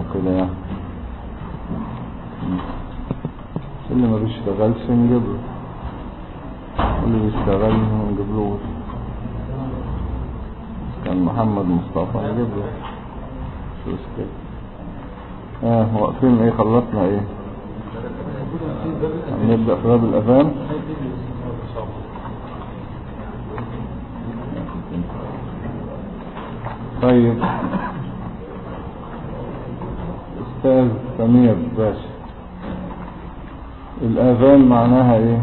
كده يعني. اللي ما بيشتغلش نجيب له، اللي بيشتغل نجيب له. كان محمد مصطفى نجيب له شو اسكت. واقفين ايه؟ خلصنا ايه؟ نبدأ في باب الأذان. طيب أستاذ سمير باشا، الأذان معناها ايه؟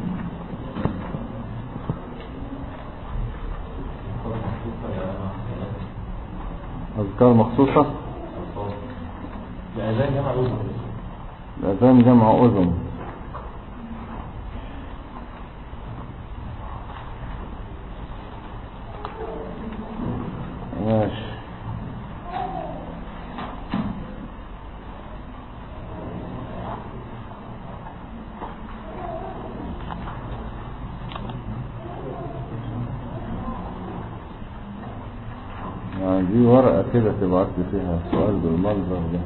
أذكار مخصوصة؟ الأذان جمع أذن. الأذان جمع أذن. ماشي. دي ورقة كده تبعت لي فيها سؤال بالمنظر ده.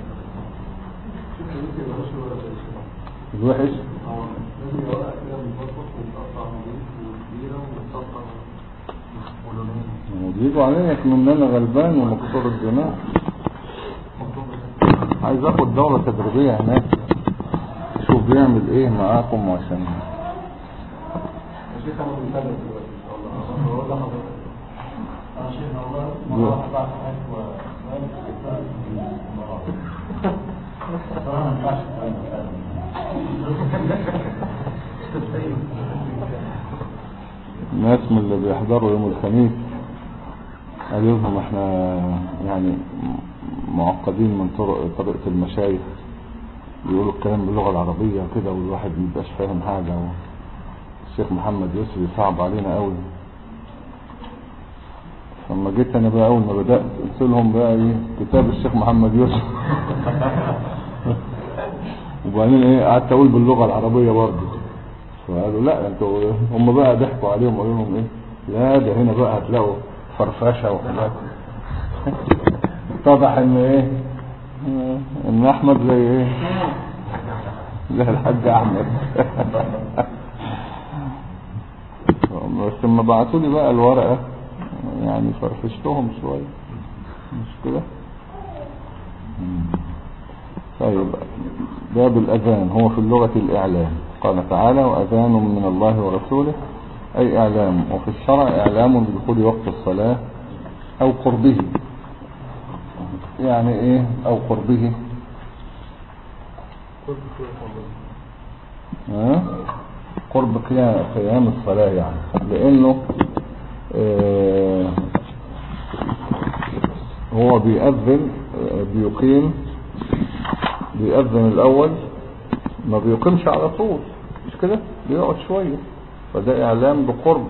الوحش بيجوا علينا مننا غلبان ومكسور الجناح. عايز اخد دورة تدريبية هناك، شوف بيعمل ايه معاكم عشان الشيخ انا بنتابع دلوقتي ان شاء الله. بقول لحضرتك انا شيخ والله واحد بعد الناس من اللي بيحضروا يوم الخميس قال لهم احنا يعني معقدين من طريقة المشايخ، بيقولوا الكلام باللغة العربية وكده والواحد مبقاش فاهم حاجة. الشيخ محمد يوسف صعب علينا قوي. لما جيت انا بقى اول ما بدأت قلت لهم بقى ايه كتاب الشيخ محمد يوسف وبعدين ايه قعدت اقول باللغة العربية برضه، فقالوا لا انتوا، هم بقى ضحكوا عليهم وقالوا لهم ايه لا ده هنا بقى هتلاقوا فرفشة وحاجات. اتضح ان ايه ان احمد زي ايه زي الحاج احمد. بس لما بعتوا لي بقى الورقة يعني فرفشتهم شوية، مش كده؟ طيب باب الأذان هو في اللغة الإعلام. قال تعالى وأذان من الله ورسوله، أي إعلام، وفي الشرع إعلام بدخول وقت الصلاة أو قربه. يعني إيه أو قربه؟ قرب قيام الصلاة يعني، لأنه هو بيأذن بيأذن الأول، ما بيقيمش على طول، مش كده؟ بيقعد شوية، فده إعلام بقرب.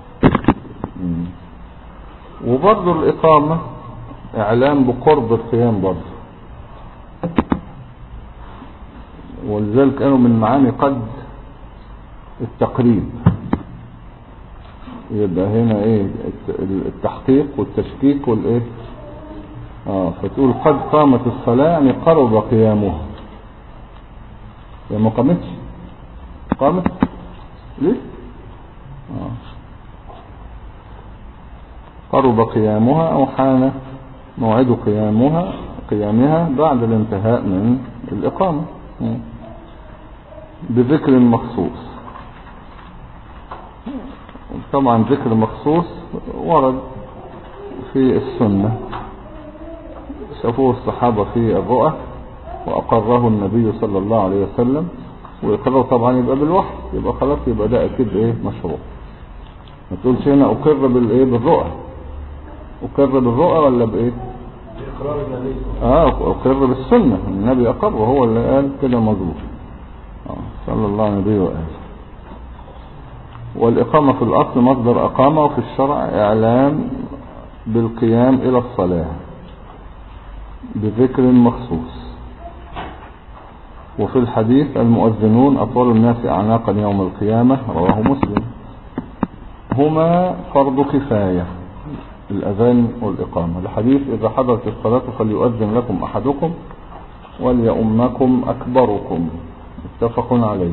وبرضه الإقامة إعلام بقرب القيام برضه، ولذلك قالوا من معاني قد التقريب. يبقى هنا ايه التحقيق والتشكيك والايه فتقول قد قامت الصلاة يعني قرب قيامها. هي ما قامتش، قامت ليه قرب قيامها او حان موعد قيامها بعد الانتهاء من الإقامة بذكر مخصوص. طبعا ذكر مخصوص ورد في السنة، شافوه الصحابة في الرؤى وأقره النبي صلى الله عليه وسلم، ويقرر طبعا يبقى بالوحي، يبقى خلاص يبقى ده أكيد ايه مشروع. ما تقولش هنا أقر بالايه بالرؤى، أقر بالرؤى ولا بايه إقرار النبي أقر بالسنة، النبي أقر وهو اللي قال كده مظبوط صلى الله عليه وآله. والإقامة في الأصل مصدر أقامة، وفي الشرع إعلام بالقيام إلى الصلاة بذكر مخصوص. وفي الحديث المؤذنون أطول الناس أعناقا يوم القيامة، رواه مسلم. هما فرض كفاية، الأذان والإقامة. الحديث إذا حضرت الصلاة فليؤذن لكم أحدكم وليؤمكم أكبركم، متفق عليه.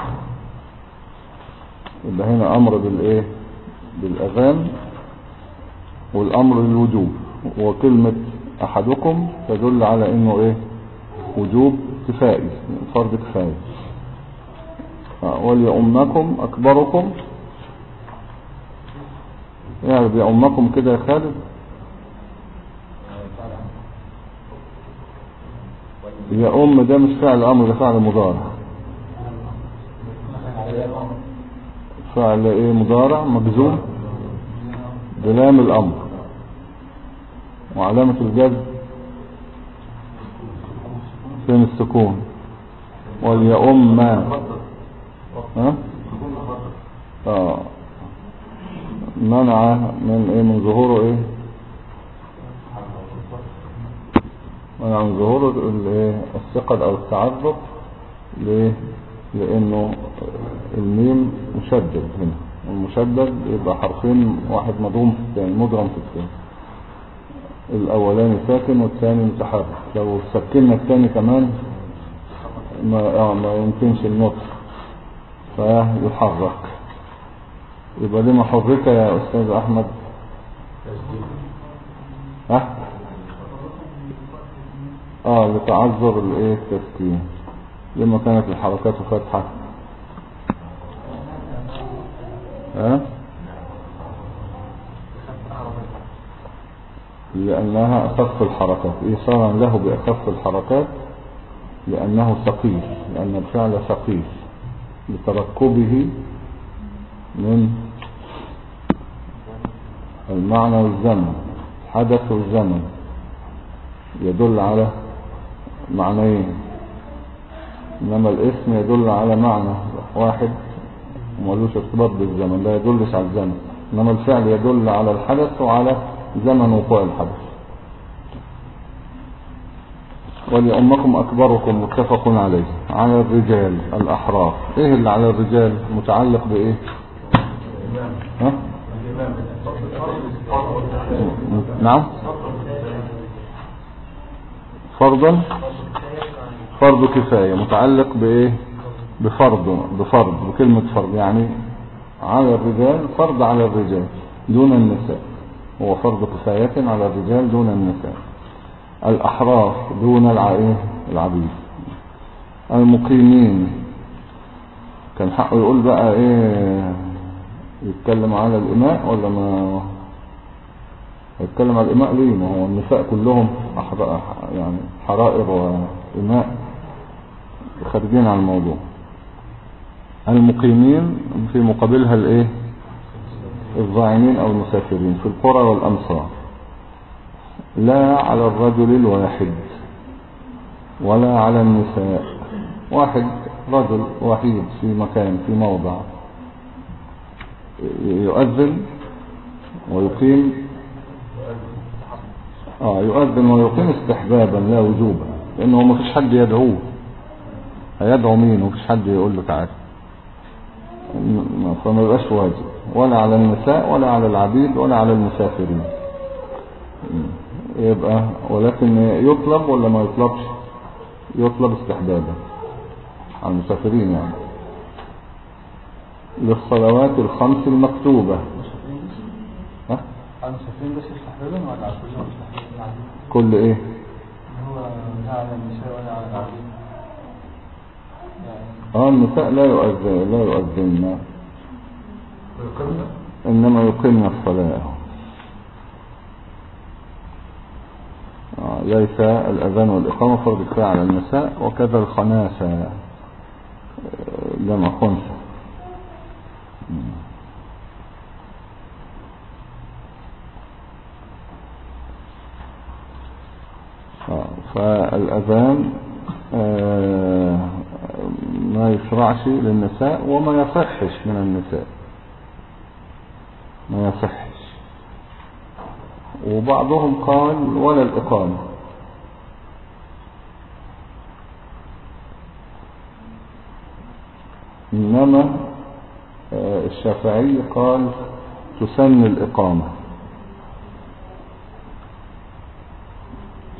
يبقى هنا أمر بالإيه؟ بالأذان، والأمر للوجوب، وكلمة أحدكم تدل على إنه إيه؟ وجوب كفائي، فرض كفاية. وليؤمكم أكبركم، يعني بيؤمكم كده يا خالد. يا أم ده مش فعل أمر، ده فعل مضارع. فعل إيه؟ مضارع مجزوم بلام الأمر، وعلامة الجزم فين؟ السكون. وليؤم ها؟ منع من ايه؟ من ظهوره ايه؟ منع من ظهوره الايه؟ الثقل او التعذر. ليه؟ لانه الميم مشدد هنا، المشدد يبقى حرفين، واحد مضموم في الثاني، مضغم في الثاني، الاولاني ساكن والثاني متحرك. لو سكننا الثاني كمان ما يمكنش النطق فيحرك. يبقى لما حرك يا أستاذ أحمد؟ لتعذر الايه؟ التسكين. لما كانت الحركات فتحة لأنها أخف الحركات، إيصالا له بأخف الحركات، لأنه ثقيل، لأن الفعل ثقيل لتركبه من المعنى والزمن، حدث والزمن يدل على معنيين، إنما الاسم يدل على معنى واحد ومالوش ارتباط بالزمن، لا يدلش على الزمن، إنما الفعل يدل على الحدث وعلى زمن وقوع الحدث. ولأمكم أكبركم، متفق عليه. على الرجال الأحرار، إيه اللي على الرجال؟ متعلق بإيه؟ نعم، فرضا، فرض كفاية، متعلق بإيه؟ بفرض، بكلمة فرض، يعني على الرجال، فرض على الرجال دون النساء، هو فرض كفاية على الرجال دون النساء. الأحرار دون العبيد. المقيمين، كان حقه يقول بقى ايه؟ يتكلم على الإماء ولا ما يتكلم على الإماء؟ ليه؟ ما هو النساء كلهم يعني حرائر وإماء خارجين عن الموضوع. المقيمين في مقابلها الايه؟ الظاعنين او المسافرين في القرى والأمصار. لا على الرجل الواحد ولا على النساء. واحد، رجل وحيد في مكان، في موضع، يؤذن ويقيم، يؤذن ويقيم استحبابا لا وجوبا، لانه ما فيش حد يدعوه، هيدعو مين؟ ومفيش حد يقول له تعالى، فما يبقاش واجب، ولا على النساء ولا على العبيد ولا على المسافرين. يبقى ولكن يطلب ولا ما يطلبش؟ يطلب استحبابا على المسافرين، يعني للصلوات الخمس المكتوبة. على المسافرين بس استحبابا ولا على كل ايه؟ هو لا على النساء ولا على العبيد؟ النساء لا يؤذن إنما يقيمن الصلاة. ليس الأذان والإقامة فرض كفاية على النساء، وكذا الخناسة جمع خنسة. فالأذان ما يشرعش للنساء وما يصحش من النساء، ما يصحش. وبعضهم قال ولا الإقامة، إنما الشافعي قال تسن الإقامة،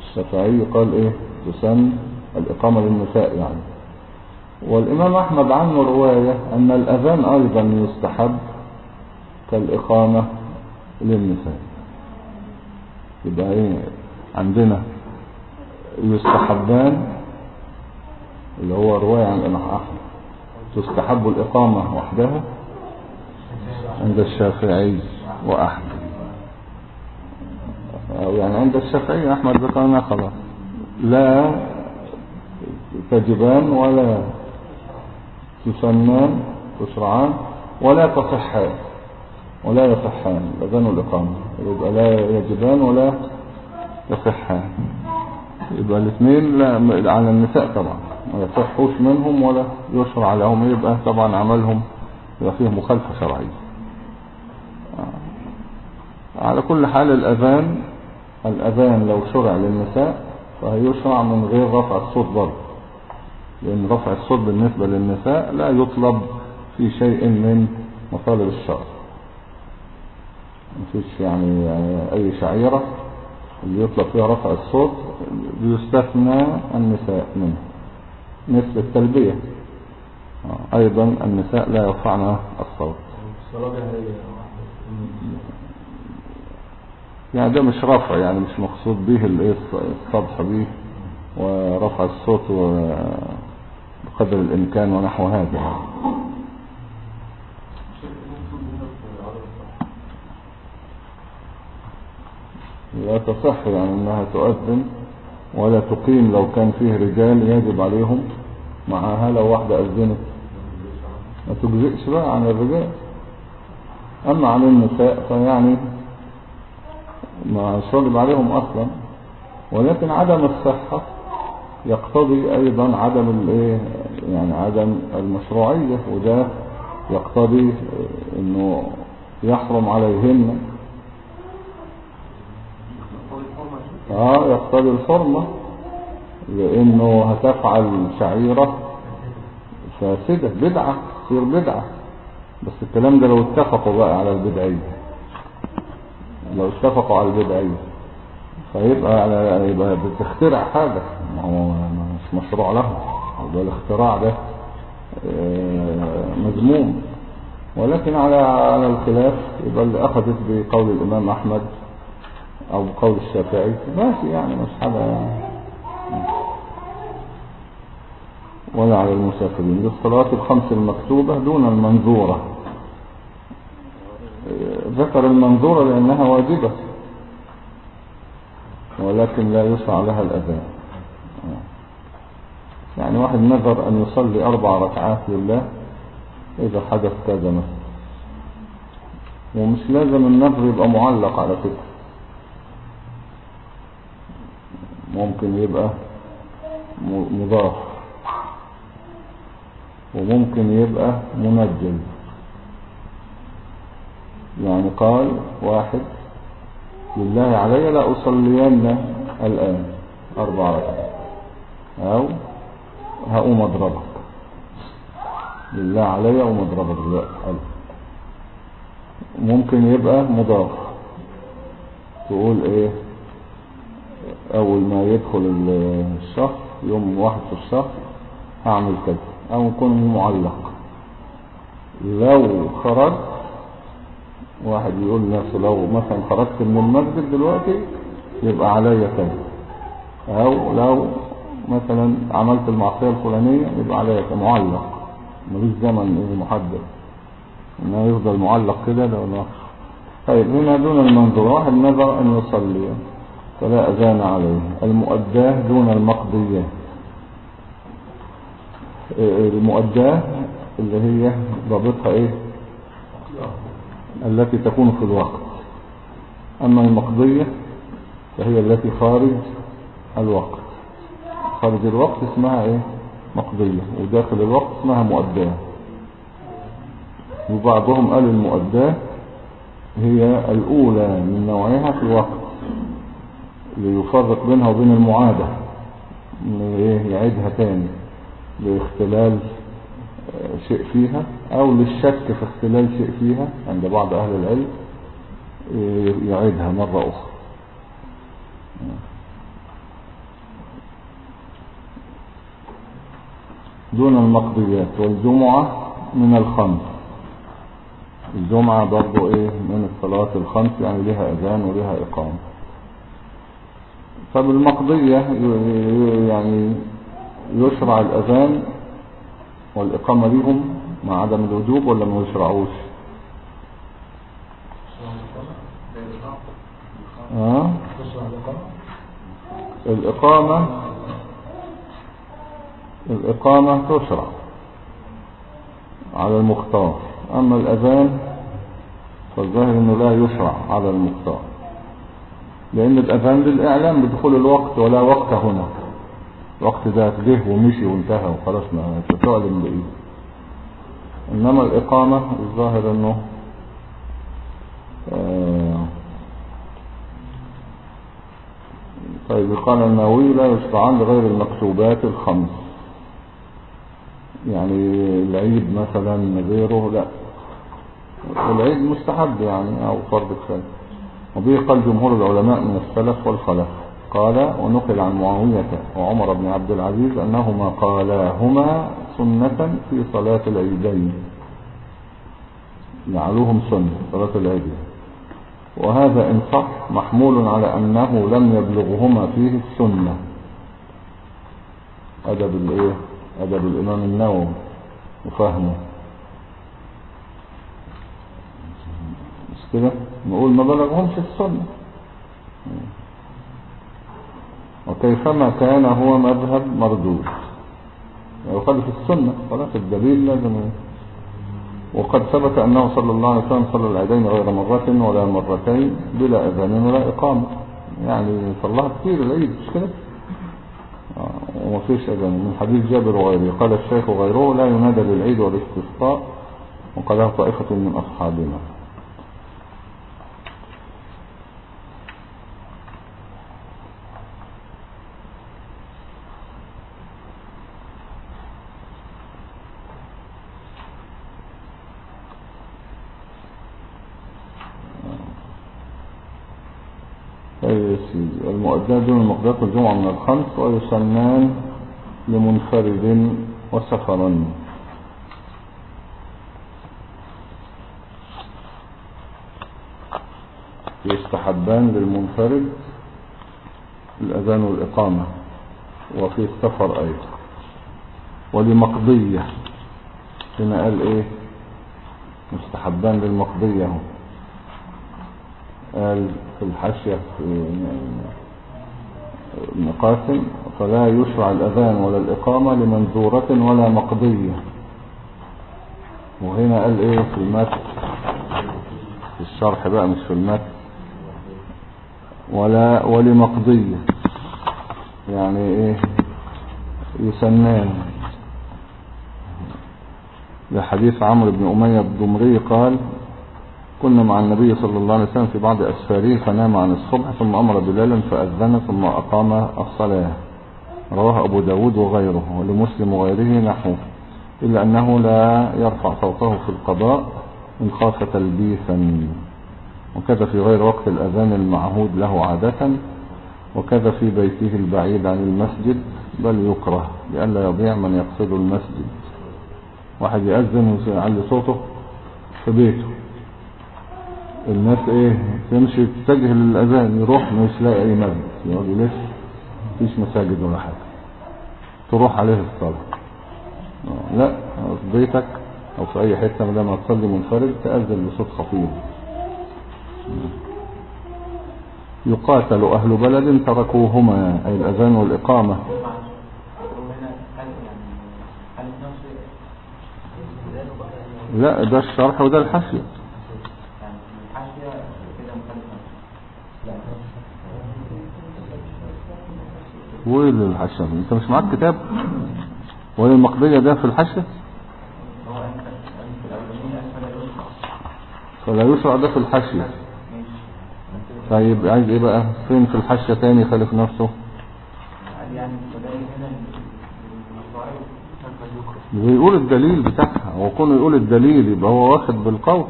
الشافعي قال ايه تسن الإقامة للنساء يعني. والإمام أحمد عنه رواية أن الأذان أيضا يستحب كالإقامة للنساء. يبقى ايه عندنا يستحبان اللي هو رواية عن الإمام أحمد تستحب الإقامة وحدها عند الشافعي وأحمد، أو يعني عند الشافعي أحمد ذكرنا خلاص لا تجبان ولا تسنان تشرعان ولا تصحان ولا يصحان الأذان والإقامة، يبقى لا يجبان ولا يصحان. يبقى الاثنين لا على النساء طبعا ما يصحوش منهم ولا يشرع لهم، يبقى طبعا عملهم يبقى فيه مخالفة شرعية. على كل حال الأذان لو شرع للنساء فهيشرع من غير رفع الصوت برضه، لأن رفع الصوت بالنسبة للنساء لا يطلب في شيء من مطالب الشرع. مفيش يعني أي شعيرة اللي يطلب فيها رفع الصوت بيستثنى النساء منه، مثل التلبية أيضا النساء لا يرفعن الصوت. يعني ده مش رفع، يعني مش مقصود به الصبح به ورفع الصوت بقدر الإمكان ونحو هذا. لا تصح يعني انها تؤذن ولا تقيم لو كان فيه رجال يجب عليهم معها، لو واحدة أذنت ما تجزئش بقى عن الرجال. أما عن النساء فيعني ما شرب عليهم أصلا، ولكن عدم الصحة يقتضي أيضا عدم يعني عدم المشروعية، وده يقتضي أنه يحرم عليهن يقتضي الحرمة، لأنه هتفعل شعيرة فاسدة بدعة تصير بدعة. بس الكلام ده لو اتفقوا بقى على البدعية، لو اتفقوا على البدعية يبقى بتخترع حاجة ما هو مش مشروع له، يبقى الاختراع ده مذموم. ولكن على الخلاف يبقى اللي أخذت بقول الإمام أحمد أو بقول الشافعي ماشي، يعني مش حاجة يعني. ولا على المسافرين للصلاة الخمس المكتوبة دون المنذورة. ذكر المنذورة لأنها واجبة ولكن لا يشرع لها الأذان. يعني واحد نذر أن يصلي 4 ركعات لله إذا حدث كذا مثلا، ومش لازم النذر يبقى معلق على فكرة، ممكن يبقى مضاف وممكن يبقى منجم. يعني قال واحد لله علي لا أصلين الآن 4 ركعات، أو هقوم أضربك لله علي أقوم أضربك دلوقتي. ممكن يبقى مضاف، تقول ايه اول ما يدخل الشهر يوم 1 في الشهر هعمل كذا، او يكون معلق. لو خرج واحد يقول لنفسه لو مثلا خرجت من المسجد دلوقتي يبقى عليا كذا، او لو مثلا عملت المعصية الفلانية يبقى عليا كذا، معلق ملوش زمن محدد انه يفضل معلق كده لو نقص. طيب هنا دون المنظور، واحد نذر ان يصلي فلا اذان عليه. المؤداه دون المقضية. المؤداه اللي هي ضابطها ايه؟ التي تكون في الوقت. اما المقضية فهي التي خارج الوقت. خارج الوقت اسمها ايه؟ مقضية، وداخل الوقت اسمها مؤداه. وبعضهم قال المؤداه هي الأولى من نوعها في الوقت ليفرق بينها وبين المعادة، يعيدها تاني لاختلال شيء فيها أو للشك في اختلال شيء فيها عند بعض أهل العلم، يعيدها مرة أخرى. دون المقضيات، والجمعة من الخمس. الجمعة برضو ايه من الصلاة الخمس، يعني لها اذان ولها اقامة. فبالمقضية يعني يشرع الاذان والاقامة لهم مع عدم الوجوب ولا ما يشرعوش؟ الإقامة تشرع على المختار، أما الأذان فالظاهر أنه لا يشرع على المختار، لأن الأذان للإعلام بدخول الوقت، ولا وقت هنا، الوقت ده جه ومشي وانتهى وخلاص ما تعلم بإيه. إنما الإقامة الظاهر أنه طيب. قال النووي لا يشرعان لغير المكتوبات الخمس، يعني العيد مثلا غيره لا، والعيد مستحب يعني او فرض كفاية. وبه قال جمهور العلماء من السلف والخلف. قال ونقل عن معاوية وعمر بن عبد العزيز انهما قالاهما سنة في صلاة العيدين، جعلوهم سنة صلاة العيدين، وهذا إن صح محمول على أنه لم يبلغهما فيه السنة. أدب الإمام النووي وفهمه مش كده، نقول ما بلغهمش السنة. وكيفما كان هو مذهب مردود، يخالف السنة خلاص، الدليل لازم. وقد ثبت أنه صلى الله عليه وسلم صلى العيدين غير مرة ولا مرتين بلا أذان ولا إقامة، يعني صلىها كتير العيد مش كده، ومفيش أذان. من حديث جابر وغيره. قال الشيخ وغيره لا ينادى للعيد والاستسقاء، وقالها طائفة من أصحابنا. المؤذنات دون المقضيات والجمعة من الخمس، ويسنان لمنفرد وسفرا. يستحبان للمنفرد الأذان والإقامة، وفي السفر أيضا. ولمقضية هنا قال إيه؟ مستحبان للمقضية، قال في الحاشية في مقاسم فلا يشرع الأذان ولا الإقامة لمنذورة ولا مقضية. وهنا قال إيه في المتن، في الشرح بقى مش في المتن، ولا ولمقضية، يعني إيه يسنان. لحديث عمرو بن أمية الضمري قال كنا مع النبي صلى الله عليه وسلم في بعض أسفاره فنام عن الصبح ثم أمر بلالا فأذن ثم أقام الصلاة. رواه أبو داود وغيره، ولمسلم وغيره نحوه، إلا أنه لا يرفع صوته في القضاء إن خاف تلبيسا، وكذا في غير وقت الأذان المعهود له عادة، وكذا في بيته البعيد عن المسجد، بل يكره لئلا يضيع من يقصد المسجد. واحد يأذن ويعلي صوته في بيته، الناس ايه تمشي تتجه للأذان، يروح مش لاقي اي مسجد، يقول ليش مفيش مساجد ولا حاجة، تروح عليه الصلاة. لا، في بيتك او في اي حتة لما تصلي منفرد تأذن بصوت خفيف. يقاتل اهل بلد تركوهما اي الاذان والاقامة. لا، ده الشرح وده الحاشية. وين الحاشية؟ انت مش معاك كتاب؟ وين المقضية ده في الحاشية؟ فلا يشرع ده في الحاشية. طيب عايز ايه بقى؟ فين في الحاشية تاني خالف نفسه؟ بيقول الدليل بتاعها، وكونه يقول الدليل يبقى هو واخد بالقول.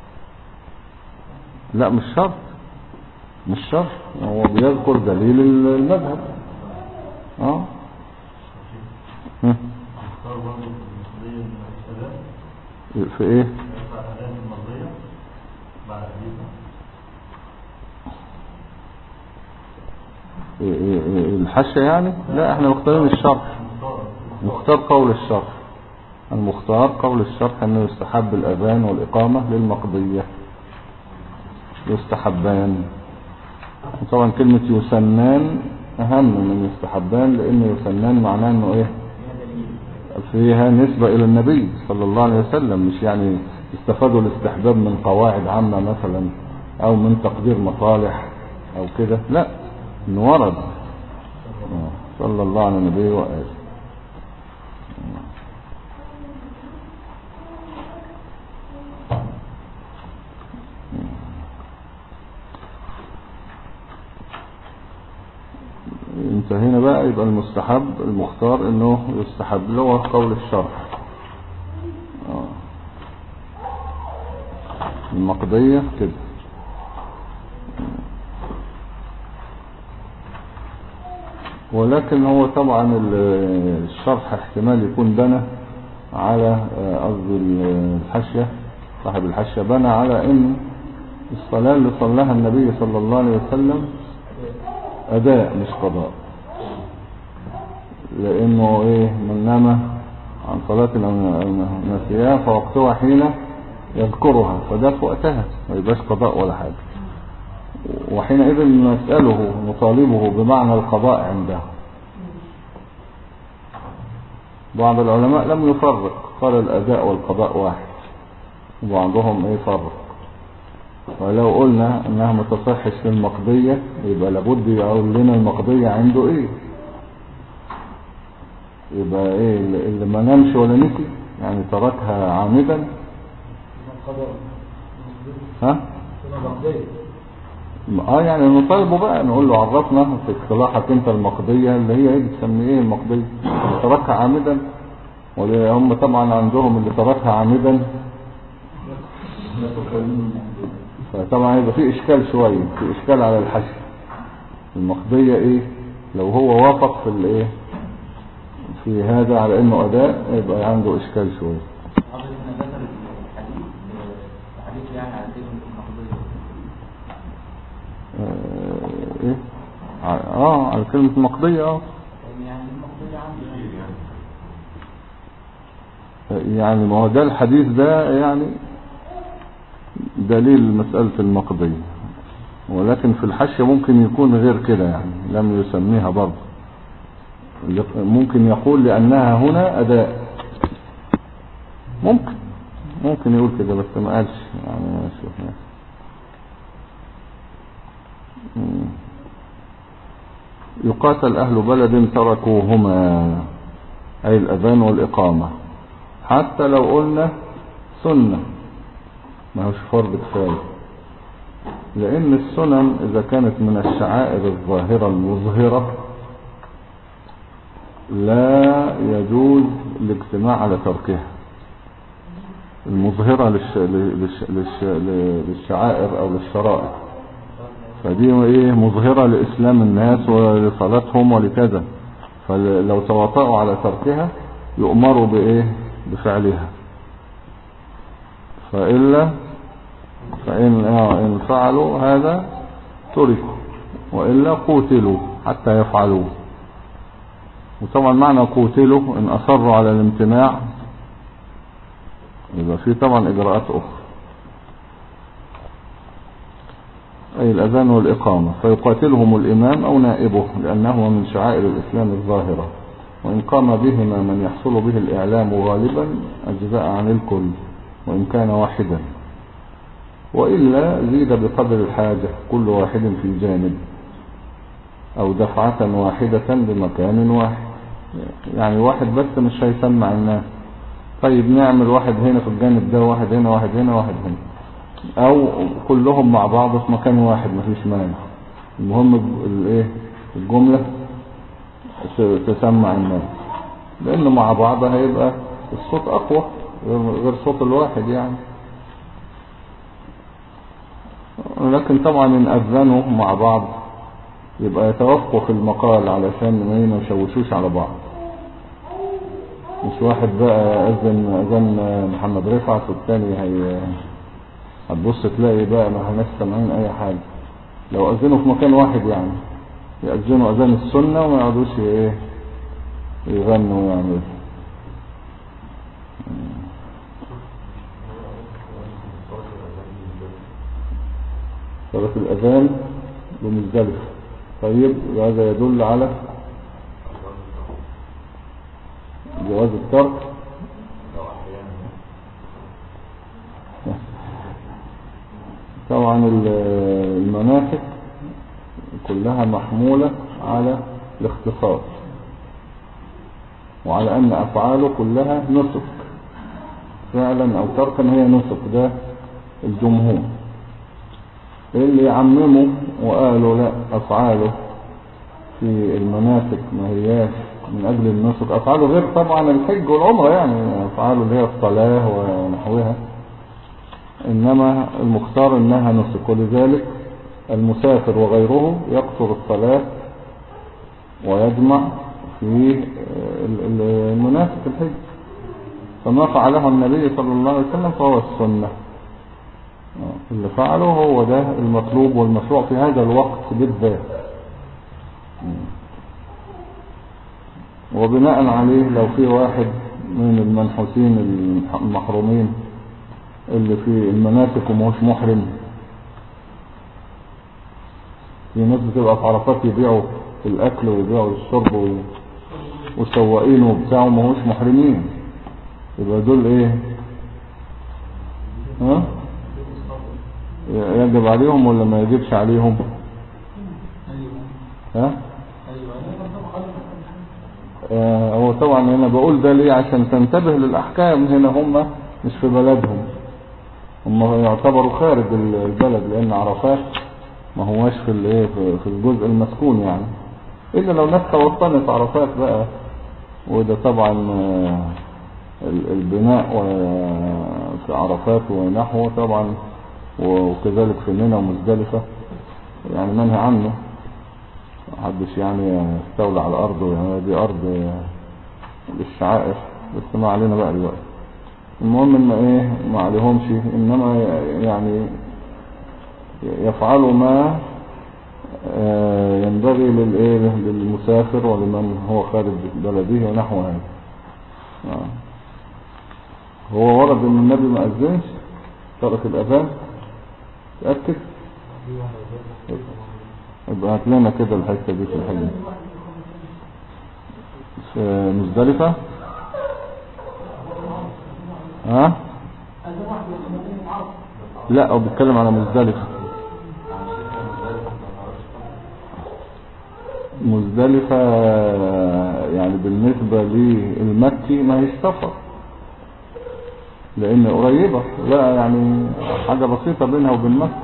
لا مش شرط، مش شرط، هو بيذكر دليل المذهب. اختار برضه في ايه؟ الحاشية يعني؟ لا احنا مختارين الشرح. مختار قول الشرح. المختار قول الشرح انه يستحب الاذان والاقامة للمقضية، يستحبان. طبعا كلمة يسنان اهم من يستحبان، لان يسنان معناه انه ايه؟ فيها نسبة الى النبي صلى الله عليه وسلم، مش يعني استفادوا الاستحباب من قواعد عامة مثلا او من تقدير مصالح او كده، لا، انه ورد صلى الله على النبي وآله. انتهينا بقى. يبقى المستحب المختار انه يستحب له قول الشرح. المقضية كده. ولكن هو طبعا الشرح احتمال يكون بنى على قصد الحاشية، صاحب الحاشية بنى على ان الصلاة اللي صلاها النبي صلى الله عليه وسلم اداء مش قضاء، لانه ايه؟ من نام عن صلاة نسيها فوقتها حين يذكرها، فده في وقتها ما يبقاش قضاء ولا حاجة. وحينئذ نسأله نطالبه بمعنى القضاء عنده. بعض العلماء لم يفرق، قال الأداء والقضاء واحد، وبعضهم ايه فرق. ولو قلنا انها ما تصحش للمقضية يبقى لابد يقول لنا المقضية عنده ايه. يبقى ايه اللي ما نامش ولا نسي يعني تركها عامدا، ها؟ يعني نطالبه بقى، نقول له عرفنا في اصطلاحك انت المقضية اللي هي ايه، بتسمي ايه المقضية؟ اللي تركها عامدا. وهم طبعا عندهم اللي تركها عامدا، فطبعا يبقى في اشكال شوية، في اشكال على الحشي. المقضية ايه لو هو وافق في الايه في هذا على انه اداء، يبقى عنده اشكال شوية. ايه على كلمة مقضية. يعني ما هو ده الحديث ده يعني دليل مسألة المقضية، ولكن في الحاشية ممكن يكون غير كده، يعني لم يسميها برضه. ممكن يقول لأنها هنا أداء، ممكن يقول كده، بس ما قالش يعني. شوف يقاتل أهل بلد تركوهما، أي الأذان والإقامة، حتى لو قلنا سنة ما هوش فرض كفاية، لأن السنن إذا كانت من الشعائر الظاهرة المظهرة لا يجوز الاجتماع على تركها. المظهرة للشعائر أو للشرائع، فدي ايه مظهرة لإسلام الناس ولصلاتهم ولكذا، فلو تواطؤوا على تركها يؤمروا بايه؟ بفعلها. فإن فعلوا هذا تركوا، وإلا قوتلوا حتى يفعلوا. وطبعا معنى قوتلوا إن أصروا على الامتناع يبقى فيه طبعا إجراءات أخرى، أي الأذان والإقامة. فيقاتلهم الإمام أو نائبه لأنه من شعائر الإسلام الظاهرة، وإن قام بهما من يحصل به الإعلام غالبا أجزاء عن الكل وإن كان واحدا، وإلا زيد بقدر الحاجة كل واحد في جانب، أو دفعة واحدة بمكان واحد. يعني واحد بس مش هيسمع الناس، طيب نعمل واحد هنا في الجانب ده، واحد هنا، واحد هنا، واحد هنا، او كلهم مع بعض في مكان واحد مفيش مانع. المهم الجملة تسمع الناس، لانه مع بعض هيبقى الصوت اقوى غير صوت الواحد يعني. لكن طبعا ان اذنوا مع بعض يبقى يتوقفوا في المقال علشان ما يشوشوش على بعض، مش واحد بقى أذن محمد رفعت والتاني هتبص تلاقي بقى ما هناش سامعين أي حاجة. لو أذنوا في مكان واحد يعني يأذنوا أذان السنة وما يقعدوش يغنوا ويعملوا. صلاة الأذان بمزدلفة. طيب هذا يدل على جواز الترك. طبعا المناسك كلها محمولة على الاختصاص وعلى أن أفعاله كلها نسك فعلا أو تركا، هي نسك. ده الجمهور. اللي يعمموا وقالوا لا أفعاله في المناسك ما هياش من أجل النسك، أفعاله غير طبعا الحج والعمرة، يعني أفعاله اللي هي الصلاة ونحوها، إنما المختار إنها نسك. ولذلك المسافر وغيره يقصر الصلاة ويجمع في المناسك الحج. فما فعله النبي صلى الله عليه وسلم فهو السنة. اللي فعله هو ده المطلوب والمشروع في هذا الوقت بالذات. وبناء عليه لو في واحد من المنحوسين المحرومين اللي في المناسك ومهوش محرم، في ناس بتبقى في عرفات يبيعوا في الأكل ويبيعوا الشرب وسواقين وبتاعوا مهوش محرمين، يبقى دول ايه؟ ها؟ يجب عليهم ولا ما يجبش عليهم؟ ها؟ هو طبعا انا بقول ده ليه؟ عشان تنتبه للأحكام. هنا هم مش في بلدهم، هم يعتبروا خارج البلد، لأن عرفات ما هواش في الجزء المسكون يعني، إلا لو ناس توطنت عرفات بقى. وده طبعا البناء في عرفات ونحوه طبعا، وكذلك في منى ومزدلفة يعني منهي عنه، محدش يعني يستولى على الأرض، يعني دي أرض للشعائر، بس ما علينا بقى دلوقتي. المهم ان ما عليهمش، انما يعني يفعلوا ما ينبغي للمسافر ولمن هو خارج بلده ونحو هذا. هو ورد ان النبي ما أذنش ترك الأذان، تأكد؟ يبقى هات لنا كده الحتة دي في الحج في مزدلفة. ها؟ لا هو بيتكلم على مزدلفة. مزدلفة يعني بالنسبة للمكي ما هي سفر، لان قريبة، لا يعني حاجة بسيطة بينها وبين مكة.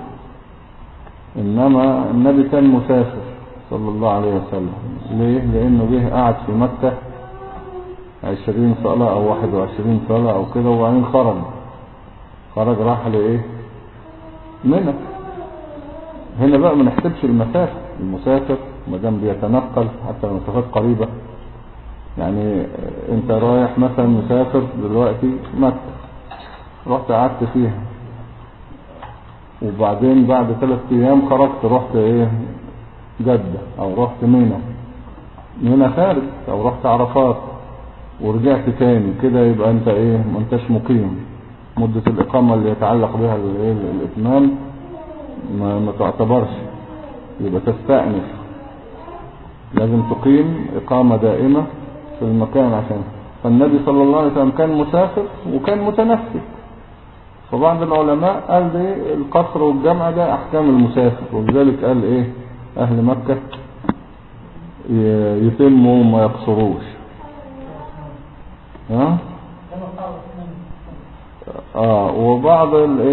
انما النبي كان مسافر صلى الله عليه وسلم. ليه؟ لانه جه قاعد في مكة 20 صلاة او 21 صلاة او كده، وبعدين خرج راح منى. هنا بقى ما نحسبش المسافر ما دام بيتنقل حتى المسافات قريبة. يعني انت رايح مثلا مسافر دلوقتي مكة، رحت قعدت فيها، وبعدين بعد 3 ايام خرجت رحت جدة او رحت منى خارج، او رحت عرفات ورجعت تاني كده، يبقى انت ما انتش مقيم. مدة الإقامة اللي يتعلق بها الإتمام ما تعتبرش، يبقى تستأنف. لازم تقيم إقامة دائمة في المكان. عشان فالنبي صلى الله عليه وسلم كان مسافر وكان متنفس. فبعض العلماء قال لي القصر والجمع ده أحكام المسافر، ولذلك قال أهل مكة يتموا وما يقصروش. ها؟ وبعض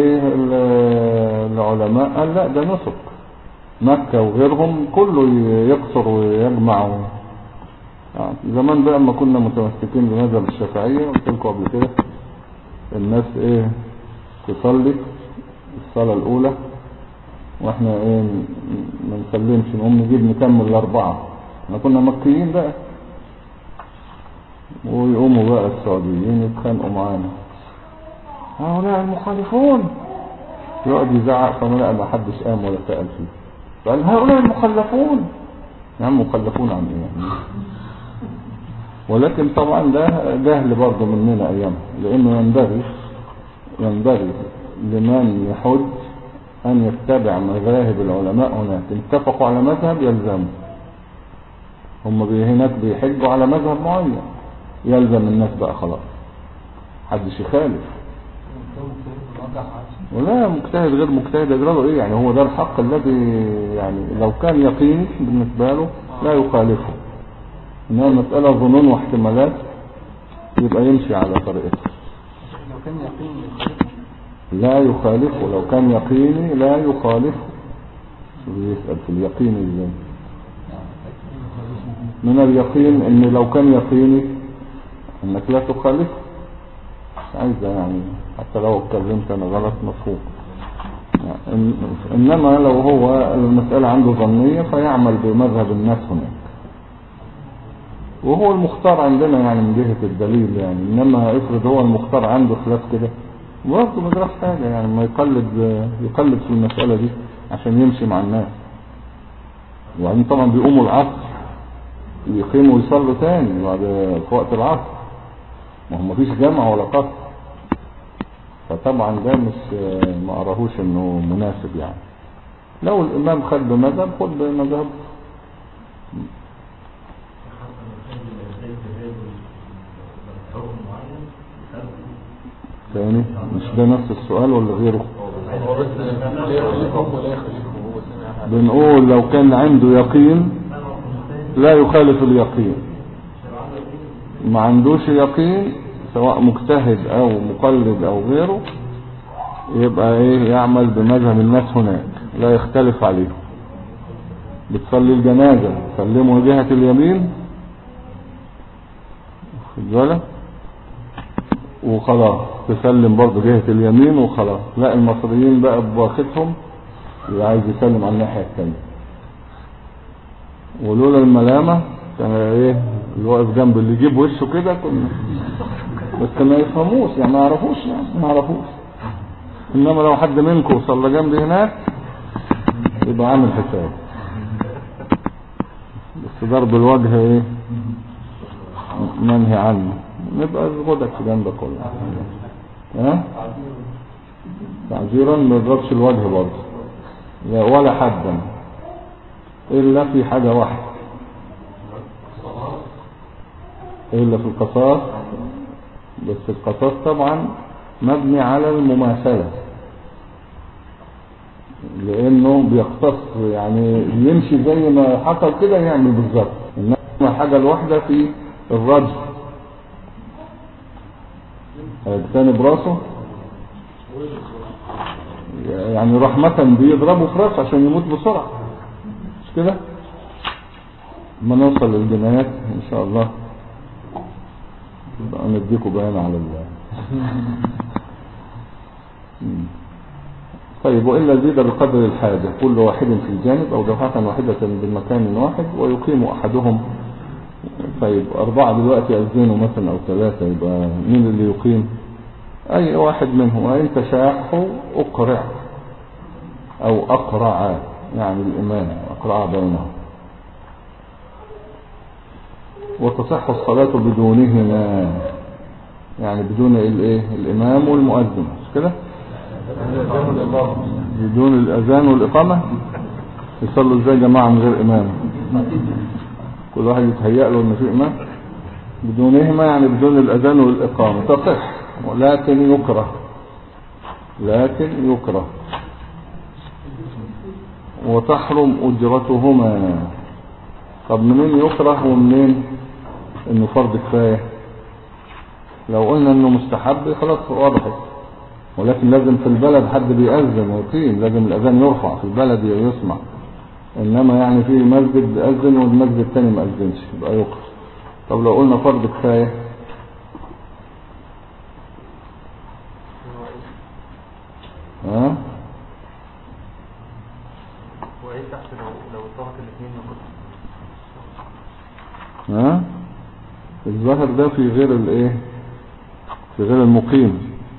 العلماء قال لا ده نسك، مكة وغيرهم كله يقصر ويجمع. زمان بقى لما كنا متمسكين بمذهب الشافعية، قلت لكم قبل كده الناس تصلي الصلاة الأولى واحنا ما نسلمش، نقوم نكمل 4. احنا كنا مكيين بقى، ويقوموا بقى السعوديين يتخانقوا معانا، هؤلاء المخالفون، يقعد يزعق، فما ما حدش قام ولا سأل فيه، قال هؤلاء المخلفون. يا عم مخلفون عن ايه يعني؟ ولكن طبعا ده جهل برضه مننا ايام، لانه ينبغي لمن يحج ان يتبع مذاهب العلماء. هناك اتفقوا على مذهب يلزموا، هم هناك بيحجوا على مذهب معين، يلزم الناس بقى خلاص، محدش يخالف. ولا مجتهد غير مجتهد يجرى ايه يعني؟ هو ده الحق الذي يعني لو كان يقيني بالنسبة له لا يخالفه، انها مسألة ظنون واحتمالات يبقى يمشي على طريقته. لو كان يقيني لا يخالفه، لو كان يقيني لا يخالفه. يسأل في اليقين ازاي؟ من اليقين ان لو كان يقيني انك لا تخالفه، عايزة يعني حتى لو اتكلمت انا غلط مفهوم يعني. انما لو هو المسألة عنده ظنية فيعمل بمذهب الناس هناك، وهو المختار عندنا يعني من جهة الدليل يعني. انما افرض هو المختار عنده خلاف كده برضه ما جراش حاجة يعني، ما يقلد في المسألة دي عشان يمشي مع الناس. وبعدين طبعا بيقوموا العصر يقيموا ويصلوا تاني بعد في وقت العصر، ما هو مفيش جامع ولا قصر، فطبعا ده مش ما اراهوش انه مناسب يعني. لو الامام خد بمذهب خد بمذهب. ثاني مش ده نفس السؤال ولا غيره؟ بنقول لو كان عنده يقين لا يخالف اليقين، ما عندوش يقين سواء مجتهد او مقلد او غيره يبقى ايه؟ يعمل بمذهب الناس هناك لا يختلف عليهم. بتصلي الجنازة تسلموا جهة اليمين خد بالك وخلاص، تسلم برضه جهة اليمين وخلاص. لا المصريين بقى بواختهم اللي عايز يسلم على الناحية التانية، ولولا الملامة كان ايه اللي واقف جنب اللي يجيب وشه كده كنا، بس ما يفهموش يعني، ما يعرفوش. انما لو حد منكم صلى جنبي هناك يبقى عامل حساب. بس ضرب الوجه ايه منهي عنه، نبقى غدك في جنبك كله. ها تعذيرا ما يضربش الوجه برضه ولا حدا الا في حاجة واحدة، الا في القصاص. بس القصاص طبعا مبني على المماثلة، لانه بيقتص يعني يمشي زي ما حصل كده يعمل بالظبط. انما حاجة الواحدة في الرجل هيجتنب راسه يعني رحمة بيضربه في راسه عشان يموت بسرعة، مش كده؟ ما نوصل للجنايات ان شاء الله بقى نديكوا بيان على الله. طيب وإلا زيد بقدر الحاجة كل واحد في الجانب أو دفعة واحدة بالمكان واحد ويقيم أحدهم. طيب 4 دلوقتي أذنوا مثلا أو 3، يبقى مين اللي يقيم؟ أي واحد منهم. وإن تشاحوا أقرع أو أقرع يعني الإمام أقرع بينهم. وتصح الصلاة بدونهما يعني بدون الإمام والمؤذن، مش كده؟ بدون الأذان والإقامة. يصلوا ازاي جماعة من غير إمام؟ كل واحد يتهيأ له إن في إمام. بدونهما يعني بدون الأذان والإقامة تصح، ولكن يكره وتحرم أجرتهما. طب منين يكره ومنين إنه فرض كفاية؟ لو قلنا إنه مستحب خلاص واضح، ولكن لازم في البلد حد بيأذن ويقيم، لازم الأذان يرفع في البلد يسمع. إنما يعني في مسجد أذن والمسجد الثاني ما أذنش يبقى يكره. طب لو قلنا فرض كفاية ها؟ وايه تحت لو اتفق الاثنين ما كنتش ها؟ الظاهر ده في غير الايه، في غير المقيم،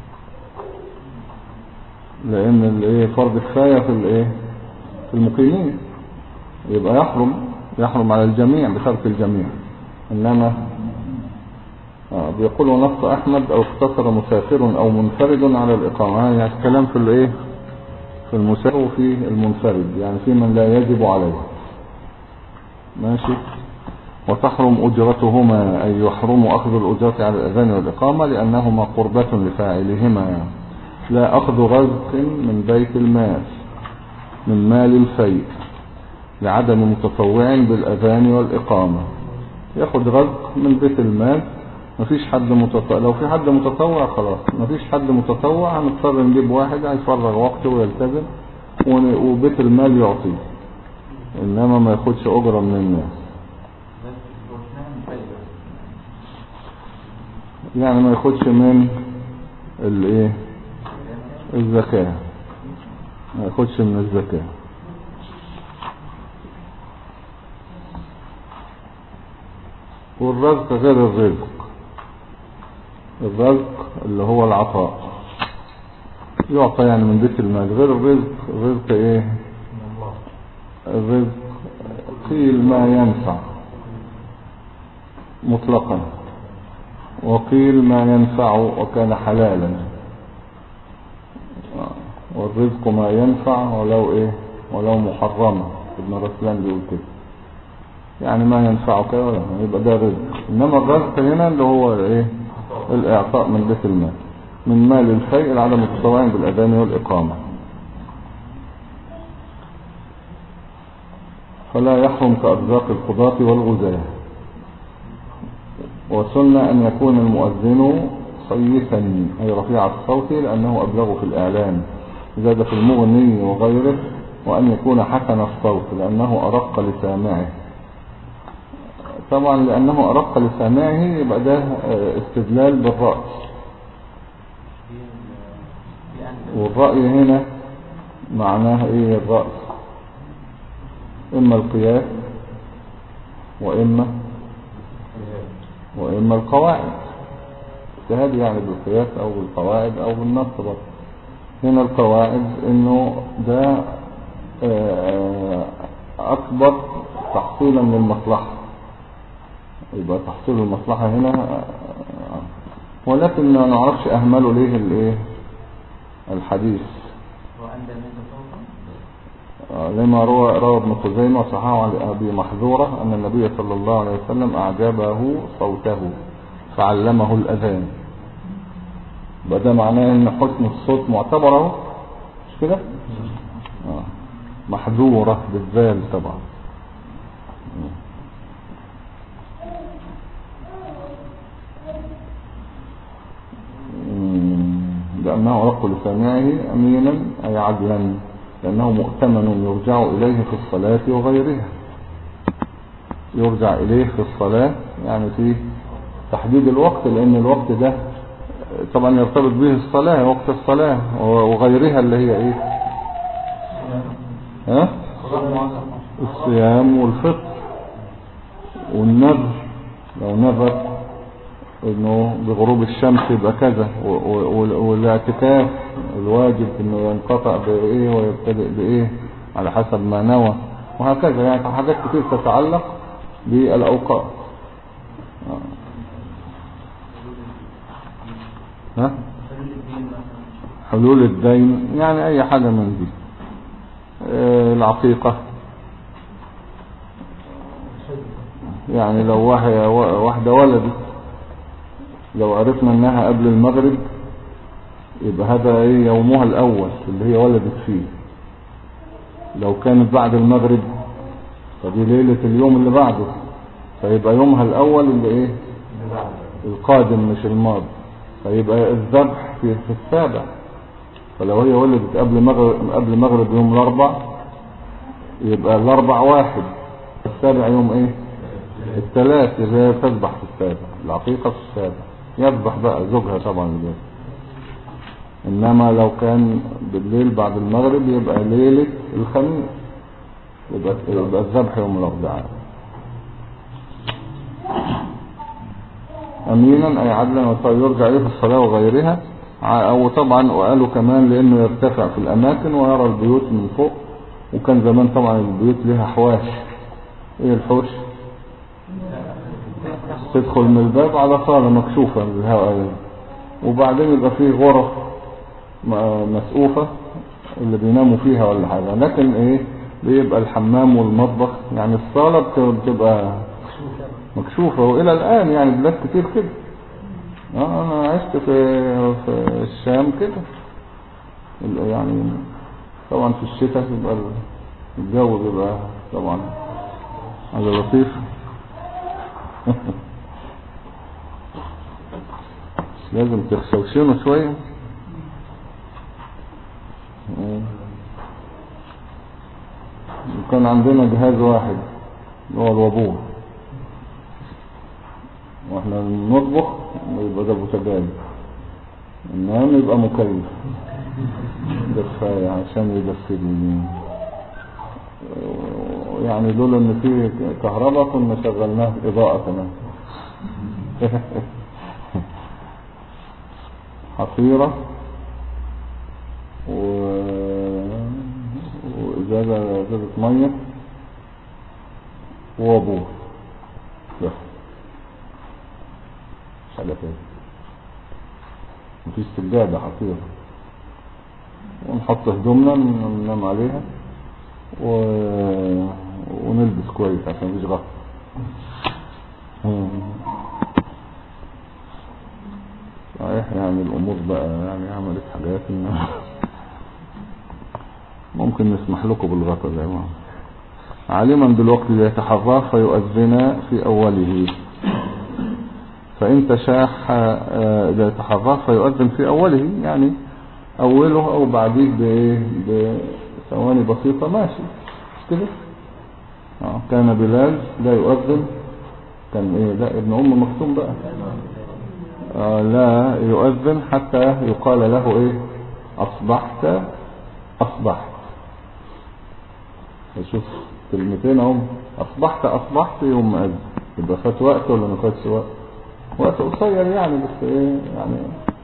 لان الايه فرض كفاية في الايه في المقيمين، يبقى يحرم على الجميع بترك الجميع. انما بيقول نص احمد او اقتصر مسافر او منفرد على الاقامة، يعني الكلام في الايه في المسافر وفي المنفرد، يعني في من لا يجب عليه. ماشي. وتحرم أجرتهما، أي يحرم أخذ الأجرة على الأذان والإقامة لأنهما قربة لفاعلهما، يعني لا أخذ رزق من بيت المال من مال الفيء لعدم متطوع بالأذان والإقامة. ياخد رزق من بيت المال، مفيش حد متطوع، لو في حد متطوع خلاص، مفيش حد متطوع هنضطر نجيب واحد هيفرغ وقته ويلتزم وبيت المال يعطيه، إنما ما ياخدش أجرة من الناس، يعني ما ياخدش من الايه الزكاة، ما ياخدش من الزكاة. والرزق غير الرزق، الرزق اللي هو العطاء يعطى يعني من بيت المال، غير الرزق. الرزق ايه؟ الرزق قيل ما ينفع مطلقا، وقيل ما ينفع وكان حلالا، والرزق ما ينفع ولو ايه ولو محرما. ابن رسلان بيقول كده، يعني ما ينفعك ولا يبقى ده رزق. انما الرزق هنا اللي هو ايه الاعطاء من بيت المال من مال الفيء لعدم التطوع بالاذان والاقامه. فلا يحرم كأرزاق القضاة والغزاة. وسنة أن يكون المؤذن صيتا أي رفيع الصوت لأنه أبلغ في الإعلان، زاد في المغني وغيره. وأن يكون حسن الصوت لأنه أرق لسامعه. طبعا لأنه أرق لسامعه يبقى ده استدلال بالرأي، والرأي هنا معناه إيه الرأي؟ إما القياس وإما القواعد، اجتهاد يعني بالقياس أو بالقواعد أو بالنص برضه. هنا القواعد إنه ده أكبر تحصيلا للمصلحة، يبقى تحصيل المصلحة هنا، ولكن ما نعرفش أهمله ليه الإيه الحديث. لما روى ابن خزيمة وصححه عن أبي محذورة أن النبي صلى الله عليه وسلم أعجبه صوته فعلمه الأذان. بدأ معناه أن حسن الصوت معتبره، مش كده؟ محذورة بالذال طبعا. لأنه أرق لسامعه أمينا أي عدلا، لأنه مؤتمن يرجع إليه في الصلاة وغيرها. يرجع إليه في الصلاة يعني في تحديد الوقت، لأن الوقت ده طبعا يرتبط به الصلاة، وقت الصلاة وغيرها اللي هي إيه الصيام والفطر والنذر. لو نذر انه بغروب الشمس يبقى كذا، والاعتكاف الواجب انه ينقطع بايه ويبتدئ بايه على حسب ما نوى، وهكذا. يعني حاجات كتير تتعلق بالاوقات. حلول الدين يعني اي حاجة من دي. العقيقة يعني لو واحدة ولدت، لو عرفنا انها قبل المغرب يبقى هذا ايه يومها الاول اللي هي ولدت فيه. لو كانت بعد المغرب فدي ليلة اليوم اللي بعده، فيبقى يومها الاول اللي ايه القادم مش الماضي، فيبقى الذبح في السابع. فلو هي ولدت قبل مغرب يوم الاربع يبقى الاربع واحد، السابع يوم ايه الثلاث، اللي هي تذبح في السابع، العقيقة في السابع. يذبح بقى زوجها طبعا بالليل. انما لو كان بالليل بعد المغرب يبقى ليلة الخميس، يبقى الذبح يوم الاربعاء. أمينا أي عدلا يرجع إليه في الصلاة وغيرها. أو طبعا وقالوا كمان لأنه يرتفع في الأماكن ويرى البيوت من فوق. وكان زمان طبعا البيوت لها حواش. إيه الحوش؟ تدخل من الباب على صالة مكشوفة للهواء، وبعدين يبقى فيه غرف مسقوفة اللي بيناموا فيها ولا حاجة، لكن ايه بيبقى الحمام والمطبخ يعني الصالة بتبقى مكشوفة. والى الان يعني بلاد كتير كده. انا عشت في الشام كده يعني. طبعا في الشتاء يبقى الجو بيبقى طبعا على لطيف. لازم تخشوشينه شوية. كان عندنا جهاز واحد هو الوابور، واحنا نطبخ يبقى ده بوتاجاز، انما يبقى مكيف دفاية عشان يدفي يعني. لولا ان فيه كهرباء كنا شغلناه اضاءة كمان. حصيرة وإزازة مية وابور بس، مش حاجة تاني. مفيش سجادة حصيرة، ونحط هدومنا ننام عليها ونلبس كويس عشان مفيش غطا. صحيح يعني الأمور بقى يعني عملت حاجات ممكن نسمح لكم بالغطا زي ما عالما بالوقت إذا يتحرى فيؤذن في أوله. فإن تشاح إذا يتحرى فيؤذن في أوله، يعني أوله أو بعديه بثواني بسيطة ماشي كده. كان بلال لا يؤذن، كان إيه لا ابن أم مكتوم بقى لا يؤذن حتى يقال له إيه أصبحت أصبحت. شوف كلمتين هم أصبحت يوم مؤذن، يبقى فات وقت ولا ما فاتش وقت قصير يعني، بس إيه يعني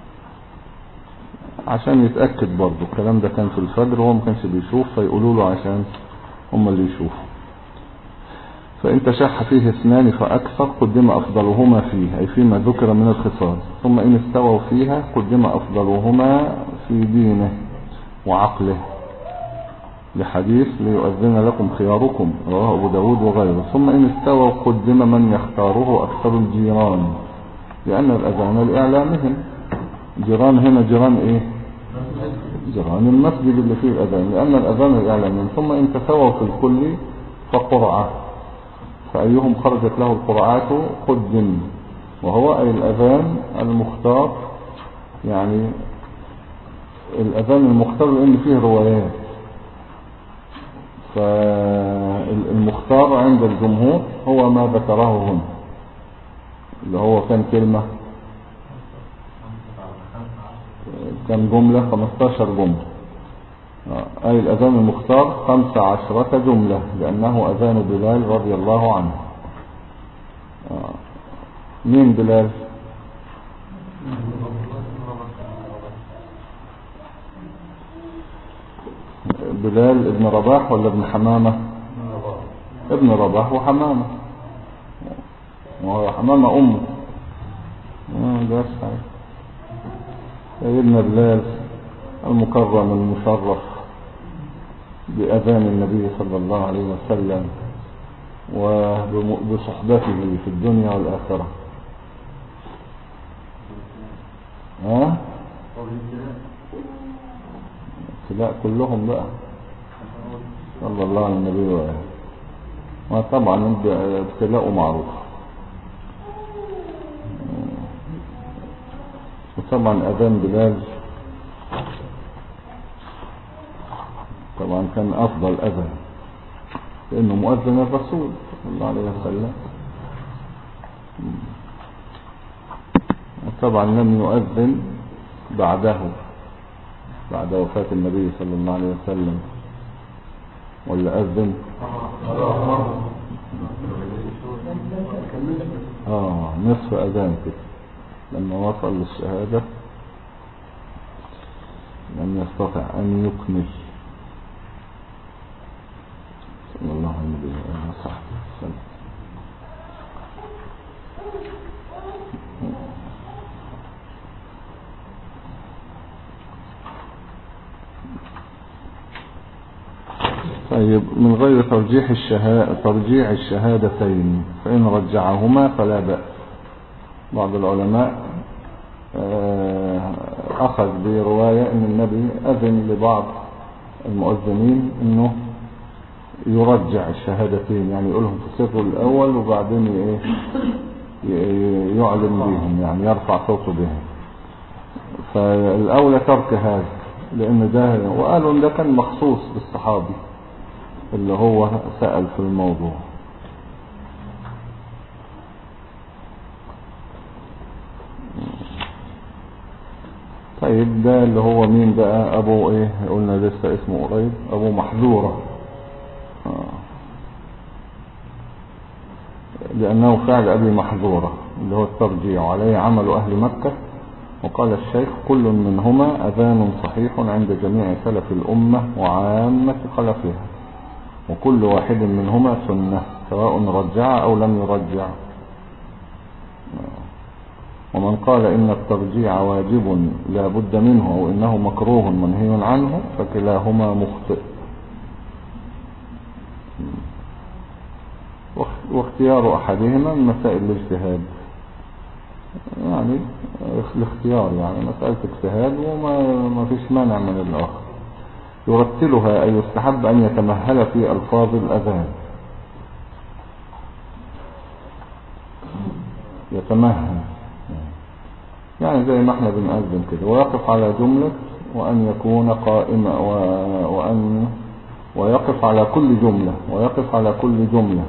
عشان يتأكد برضو. الكلام ده كان في الفجر وهو ما كانش بيشوف، فيقولوا له عشان هم اللي يشوفوا. فإن تشح فيه اثنان فأكثر قدم أفضلهما فيه، أي فيما ذكر من الخصال. ثم إن استووا فيها قدم أفضلهما في دينه وعقله، لحديث ليؤذن لكم خياركم رواه أبو داود وغيره. ثم إن استووا قدم من يختاره أكثر الجيران، لأن الأذان لإعلامهم. جيران هنا جيران إيه؟ جيران المسجد اللي فيه الأذان، لأن الأذان لإعلامهم. ثم إن تسووا في الكل فقرعة، فأيهم خرجت له القرعات قدم، وهو أي الأذان المختار. يعني الأذان المختار لأن فيه روايات، فالمختار عند الجمهور هو ما ذكره هنا، اللي هو كان كلمة، كان جملة 15 جملة. أي الأذان المختار 15 جملة، لأنه أذان بلال رضي الله عنه. مين بلال؟ بلال ابن رباح ولا ابن حمامة؟ ابن رباح وحمامة، وهو حمامة أمه. ده صحيح. سيدنا بلال المكرم المشرف بأذان النبي صلى الله عليه وسلم وبصحبته في الدنيا والآخرة. لا كلهم بقى صلى الله على النبي وآله. وطبعا ابتلاء معروف. وطبعا أذان بلال طبعا كان أفضل أذان، لأنه مؤذن الرسول صلى الله عليه وسلم. وطبعا لم يؤذن بعده بعد وفاة النبي صلى الله عليه وسلم، ولا أذن نصف أذان كده. لما وصل للشهادة لم يستطع أن يكمل. صلى الله عليه وسلم. طيب من غير ترجيع الشهادتين فإن رجعهما فلا بأس. بعض العلماء أخذ برواية أن النبي أذن لبعض المؤذنين أنه يرجع الشهادتين، يعني يقولهم في سره الأول وبعدين يعلن بهم، يعني يرفع صوته بهم. فالأولى ترك هذا، لأن ده وقالوا أن ده كان مخصوص بالصحابي اللي هو سأل في الموضوع. طيب ده اللي هو مين بقى؟ أبو إيه قلنا لسه اسمه قريب، أبو محذورة، لأنه فعل أبي محذورة اللي هو الترجيع، عليه عمل أهل مكة. وقال الشيخ كل منهما أذان صحيح عند جميع سلف الأمة وعامة خلفها، وكل واحد منهما سنة سواء رجع أو لم يرجع. ومن قال إن الترجيع واجب لا بد منه أو إنه مكروه منهي عنه فكلاهما مخطئ. واختيار أحدهما من مسائل الاجتهاد، يعني الاختيار يعني مسألة اجتهاد وما فيش مانع من الآخر. يرتلها أي يستحب أن يتمهل في ألفاظ الأذان، يتمهل يعني زي ما احنا بنأذن كده، ويقف على جملة وأن يكون قائما ويقف على كل جملة، ويقف على كل جملة،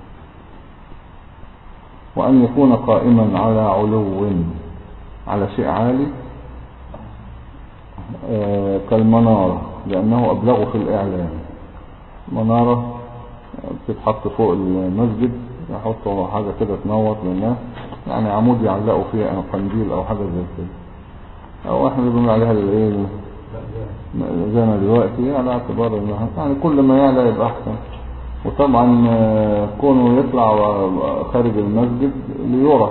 وأن يكون قائما على علو، على شيء عالي كالمنارة، لأنه أبلغ في الإعلام. منارة بتتحط فوق المسجد، يحطوا حاجة كده تنور للناس، يعني عمود يعلقوا فيه قنديل أو حاجة زي كده، أو احنا اللي بنقول عليها الايه زي ما دلوقتي، على اعتبار انها يعني كل ما يعلى يبقى أحسن. وطبعا كونه يطلع خارج المسجد ليرى،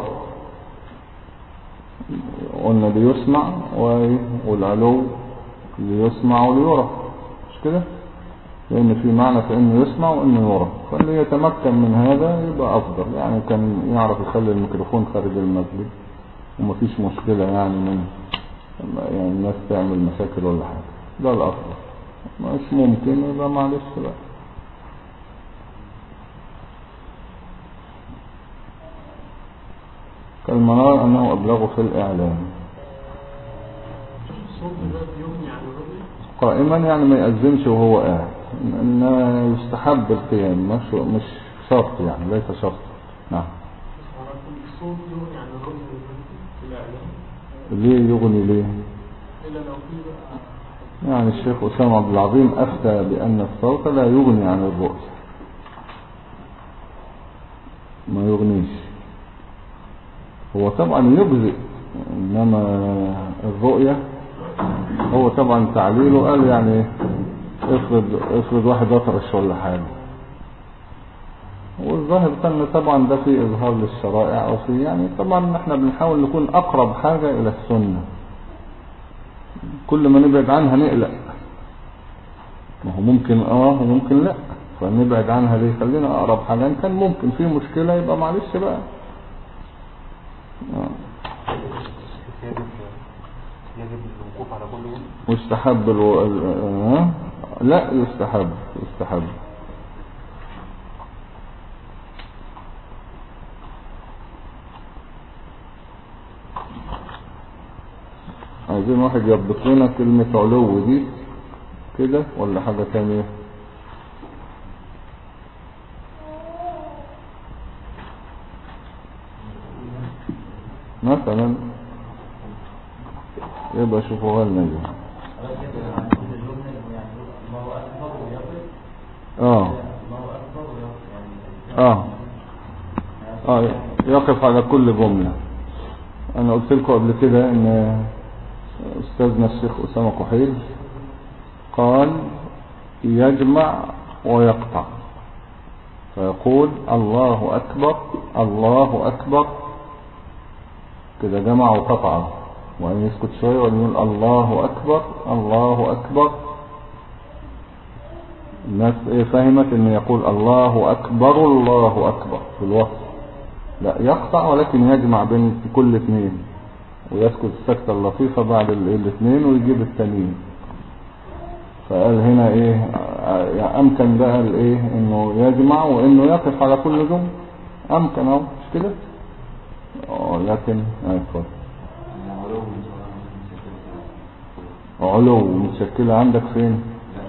قلنا ليسمع، والعلو ليسمع وليرى، مش كده؟ لأن في معنى في إنه يسمع وإنه يرى، فاللي يتمكن من هذا يبقى أفضل. يعني كان يعرف يخلي الميكروفون خارج المسجد ومفيش مشكلة، يعني الناس تعمل مشاكل ولا حاجة، ده الأفضل. مش ممكن يبقى معلش بقى. كالمنار أنه أبلغ في الإعلام. قائما يعني ما يأذنش وهو قاعد، إنه يستحب القيام، مش شرط، يعني ليس شرط. نعم. ليه يغني ليه؟ يعني الشيخ أسامة عبد العظيم أفتى بأن الصوت لا يغني عن الرؤية، ما يغنيش. هو طبعا يجزئ، إنما الرؤية هو طبعا تعليله قال يعني افرض واحد اطرش ولا حاجة، والظاهر كان طبعا ده في اظهار للشرائع او في، يعني طبعا احنا بنحاول نكون اقرب حاجة الى السنة، كل ما نبعد عنها نقلق، ما هو ممكن وممكن لا، فنبعد عنها ليه؟ خلينا اقرب حاجة، ان كان ممكن في مشكلة يبقى معلش بقى. يجب الوقوف على كل وجه. مستحب لا يستحب. عايزين واحد يضبط لنا كلمة علو دي كده ولا حاجة تانية؟ مثلا يبقى شوفوا لنا دي. يقف على كل جملة. انا قلت لكم قبل كده ان استاذنا الشيخ أسامة كحيل قال يجمع ويقطع، فيقول الله أكبر الله أكبر كده جمع وقطع، وأن يسكت شوية ويقول الله أكبر الله أكبر. الناس فهمت أن يقول الله أكبر الله أكبر في الوسط، لا يقطع ولكن يجمع بين كل اثنين ويسكت السكتة اللطيفة بعد الاثنين ويجيب التانيين. فقال هنا يعني امكن بقى انه يجمع وانه يقف على كل جمله، امكن اهو مش كده. لكن اتفضل. علو متشكلة عندك فين؟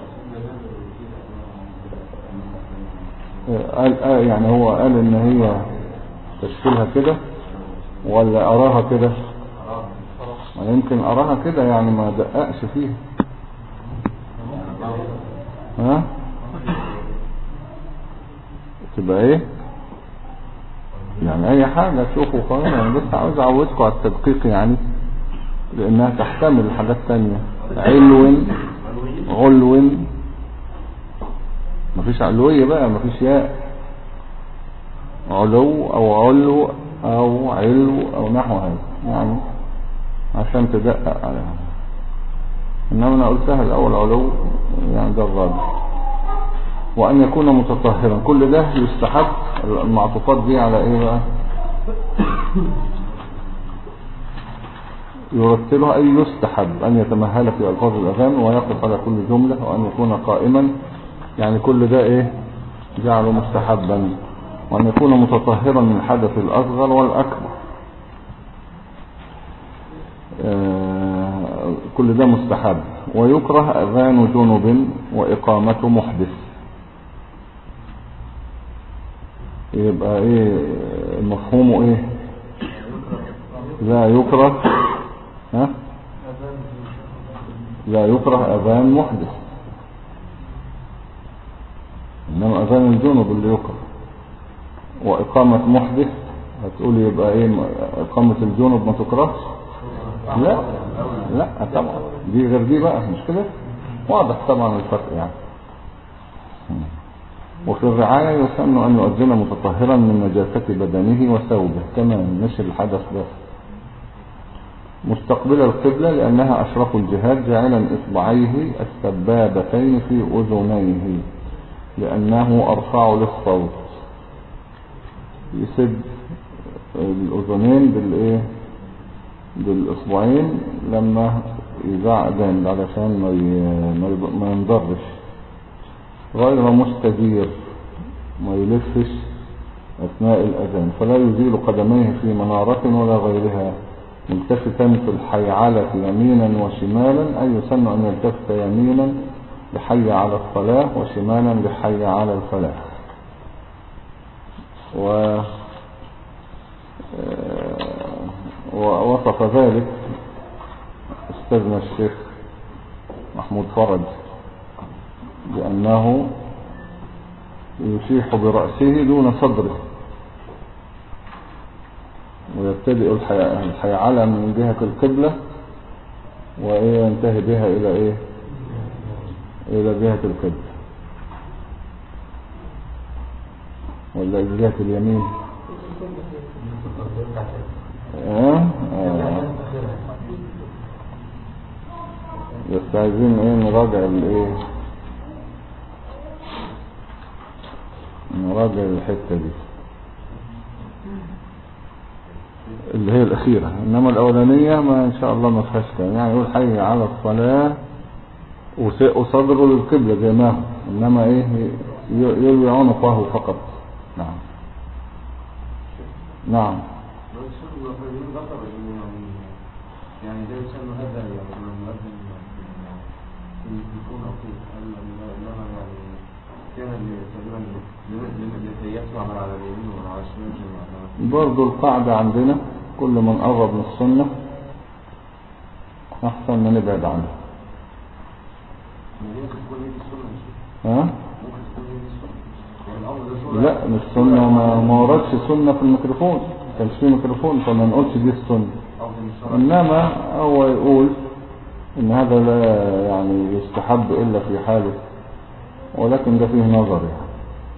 قال يعني هو قال ان هي تشكيلها كده ولا اراها كده؟ يمكن اراها كده يعني ما دققش فيها. ها تبقى ايه يعني اي حاجة شوفوا خلاص. انا بس عاوز اعودكم على التدقيق يعني، لانها تحتمل حاجات تانية. علو علو مفيش علوية بقى، مفيش ياء. علو او علو او علو او نحو هذا يعني عشان تدقق عليها. انما انا قلتها الاول علو يعني ده الراجح. وان يكون متطهرا كل ده يستحب. المعطوفات دي على ايه بقى؟ يرتلها اي يستحب ان يتمهل في الفاظ الاذان ويقف على كل جملة، وان يكون قائما يعني كل ده جعله مستحبا. وان يكون متطهرا من الحدث الاصغر والاكبر، كل ده مستحب. ويكره اذان جنب واقامة محدث. يبقى مفهومه لا يكره لا يكره اذان محدث، انما اذان الجنب اللي يكره. واقامة محدث هتقول يبقى اقامة الجنب ما تكرهش؟ لا لا طبعا دي غير دي بقى، مش كده؟ واضح طبعا الفرق يعني. وفي الرعاية يسن أن يؤذن متطهرا من نجاسة بدنه وثوبه كمان، مش الحدث بس. مستقبل القبلة لأنها أشرف الجهات، جاعلا إصبعيه السبابتين في أذنيه لأنه أرفع للصوت. يسد الأذنين بالإصبعين لما يذاع أذان علشان ما ينضرش. غير مستدير، ما يلفش أثناء الأذان، فلا يزيل قدميه في منارة ولا غيرها. ملتفتا في الحيعلة يمينا وشمالا، أي يسن أن يلتفت يمينا لحي على الصلاة وشمالا لحي على الفلاح. ووصف ذلك أستاذنا الشيخ محمود فرج بأنه يشيح برأسه دون صدره، ويبتدئ الحيعلة من جهة القبلة وينتهي بها إلى جهة القبلة ولا إلى جهة اليمين. بس عايزين نراجع نراجع الحتة دي اللي هي الأخيرة. إنما الأولانية ما إن شاء الله ما فيهاش كلام، يعني يقول حي على الصلاة وصدره للقبلة زي ما هو، إنما يلوي عنقه فقط. نعم نعم. يعني ده يسمى هذا يعني المؤذن يكون أقيم إنما يعني كان تقريبا يسمع من على اليمين ومن على الشمال. برضو القاعدة عندنا كل من قرب من السنة أحسن من نبعد عنه. ممكن تكون هي السنة ممكن تكون هي السنة. لا مش سنة، ما وردش سنة في الميكروفون، كانش فيه ميكروفون فما نقولش دي السنة. إنما هو يقول إن هذا لا يعني يستحب إلا في حاله، ولكن ده فيه نظر يعني.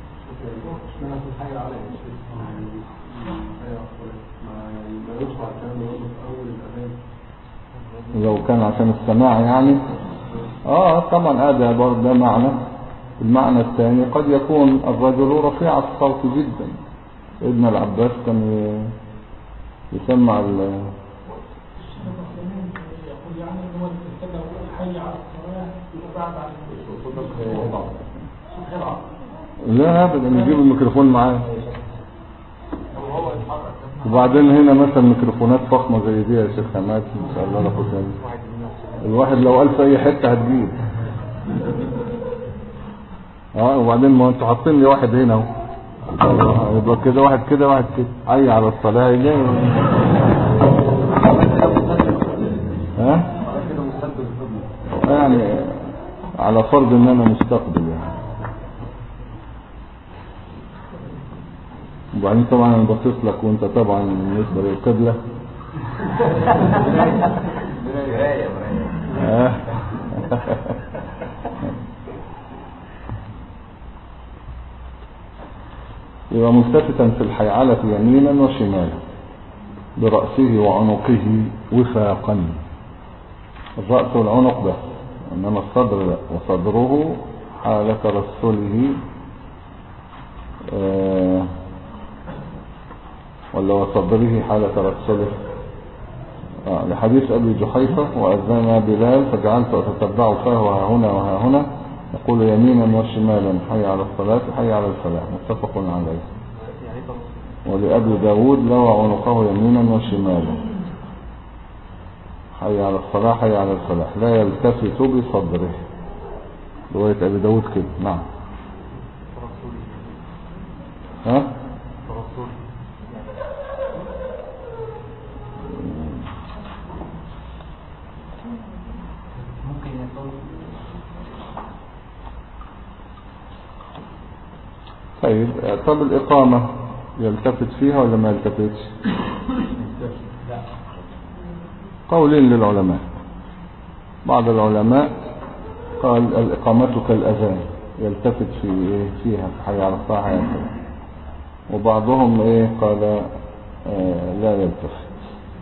لو كان عشان السماع يعني طبعا هذا برضه ده معنى. المعنى الثاني قد يكون الرجل رفيع الصوت جدا. ابن العباس كان يسمع يقول يعني ان هو يتبع حي على الصلاه وبعد عن لا ابدا نجيب الميكروفون معاه. وبعدين هنا مثلا ميكروفونات فخمه زي دي يا شيخ حماد ان شاء الله ناخدها. الواحد لو قال في اي حته هتجيب. وبعدين ما انتوا حاطين لي واحد هنا اهو، يبقى كده واحد كده واحد كده، حي على الصلاه جاي. يعني على فرض ان انا مستقبل يعني. وبعدين طبعا انا بصيت لك وانت طبعا بالنسبه للقبله يبقى ملتفتا في الحيعلة يمينا وشمالا برأسه وعنقه وفاقا. الرأس والعنق بس، انما الصدر لا. وصدره حال ترسله ولا وصدره حال ترسله لحديث أبي جحيفة وأذن بلال فجعلت أتتبع فاه ها هنا وها هنا يقول يمينا وشمالا حي على الصلاة حي على الفلاح متفق عليه. ولأبي داود لوى عنقه يمينا وشمالا حي على الصلاة حي على الفلاح لا يلتفت بصدره. رواية أبي داود كده. نعم. طيب طب الإقامة يلتفت فيها ولا ما يلتفتش؟ قولين للعلماء. بعض العلماء قال الإقامة كالأذان يلتفت فيها في حي على الصلاة حي على الفلاح. وبعضهم قال لا يلتفت.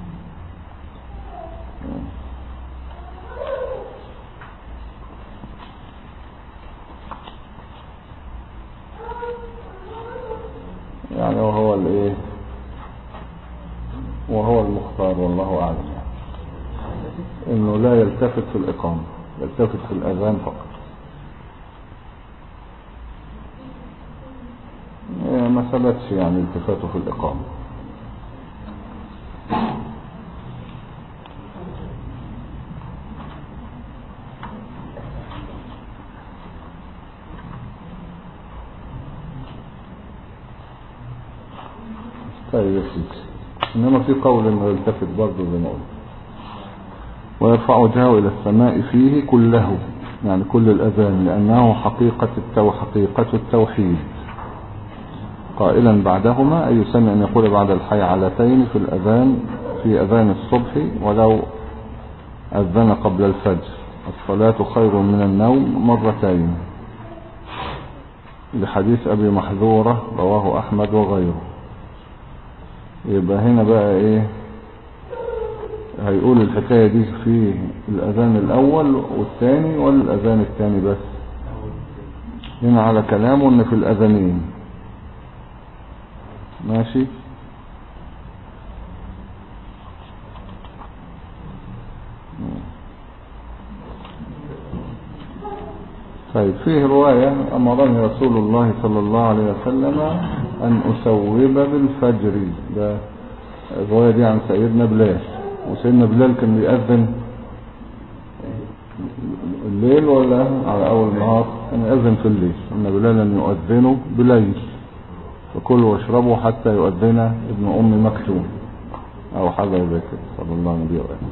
يعني وهو المختار والله أعلم يعني. إنه لا يلتفت في الإقامة، يلتفت في الأذان فقط. ما ثبتش يعني التفاته في الإقامة. طيب يا سيدي. إنما في قول إنه يلتفت برضه زي ما قلت. ويرفع وجهه إلى السماء فيه كله يعني كل الأذان لأنه حقيقة التوحيد قائلا بعدهما أي سمع أن يقول بعد الحيعلتين في الأذان في أذان الصبح ولو أذن قبل الفجر الصلاة خير من النوم مرتين لحديث أبي محذورة رواه أحمد وغيره. يبقى هنا بقى هيقول الحكاية دي في الأذان الأول والثاني ولا الأذان الثاني بس؟ هنا على كلامه إن في الأذانين. ماشي. طيب فيه رواية أمرني رسول الله صلى الله عليه وسلم أن أسوب بالفجر. ده الرواية دي عن سيدنا بلال. وسيدنا بلال كان بيأذن الليل ولا على أول النهار؟ كان يأذن في الليل. إن بلالا يؤذن بليل فكلوا واشربوا حتى يؤذن ابن أم مكتوم أو حاجة زي كده صلى الله عليه وسلم.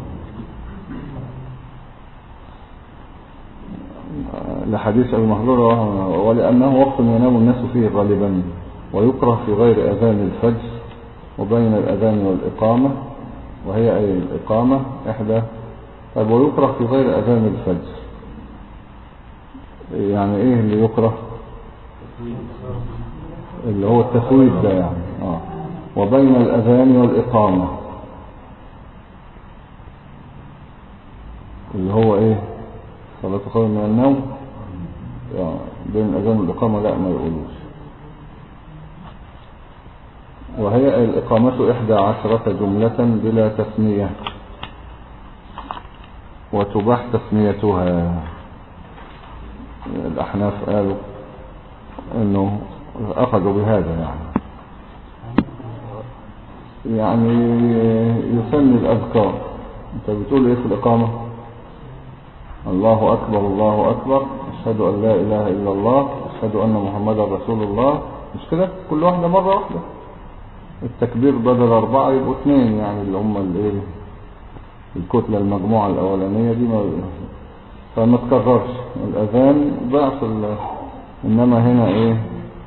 لحديث أبي محذورة ولأنه وقت ينام الناس فيه غالبا ويكره في غير أذان الفجر وبين الأذان والإقامة وهي أي الإقامة إحدى. طيب ويكره في غير أذان الفجر، يعني إيه اللي يكره؟ اللي هو التسويد ده يعني وبين الأذان والإقامة اللي هو إيه؟ صلاة خير من النوم. بين الأذان والإقامة لا ما يقولوش. وهي الإقامة 11 جملة بلا تثنية، وتباح تثنيتها. الأحناف قالوا إنه أخذوا بهذا يعني يسمي الأذكار. أنت بتقول إيه في الإقامة؟ الله أكبر الله أكبر، أشهد أن لا إله إلا الله، أشهد أن محمدا رسول الله. مش كده؟ كل واحدة مرة واحدة. التكبير بدل 4 يبقوا 2، يعني اللي هم الكتلة المجموعة الأولانية دي فما تكررش. الأذان ضعف إنما هنا إيه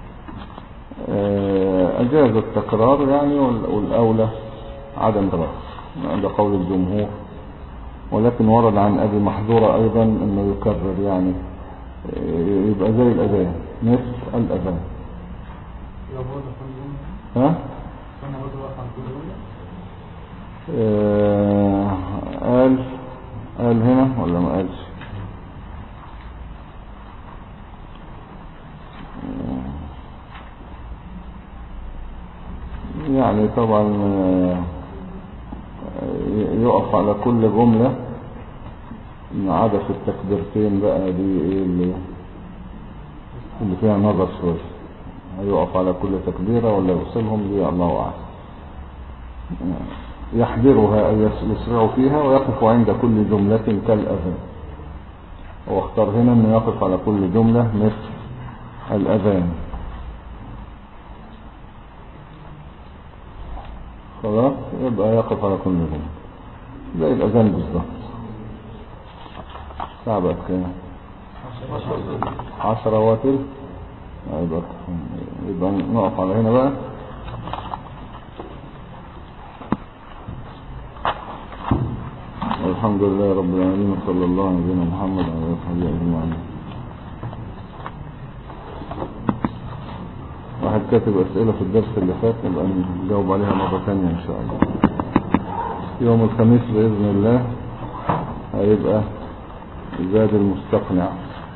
أجاز التكرار يعني، والأولى عدم ضعف. ده قول الجمهور. ولكن ورد عن أبي محذورة أيضا إنه يكرر يعني يبقى زي الأذان نصف الأذان. ها؟ قال هنا ولا ما قالش؟ يعني طبعا يقف على كل جملة ما عدا في التكبيرتين بقى دي ايه اللي فيها نظر شوية. هيقف على كل تكبيرة ولا يوصلهم دي الله أعلم. يحضرها أي يسرع فيها ويقف عند كل جملة كالأذان. واختار هنا أنه يقف على كل جملة مثل الأذان. خلاص يبقى يقف على كل جملة زي الأذان بالظبط. ساعة كده 10 واتر. يبقى نقف على هنا بقى. الحمد لله رب العالمين، وصلى الله على نبينا محمد وعلى اله وصحبه اجمعين. واحد كاتب اسئله في الدرس اللي فات نبقى نجاوب عليها مره ثانيه ان شاء الله. يوم الخميس باذن الله هيبقى زاد المستقنع.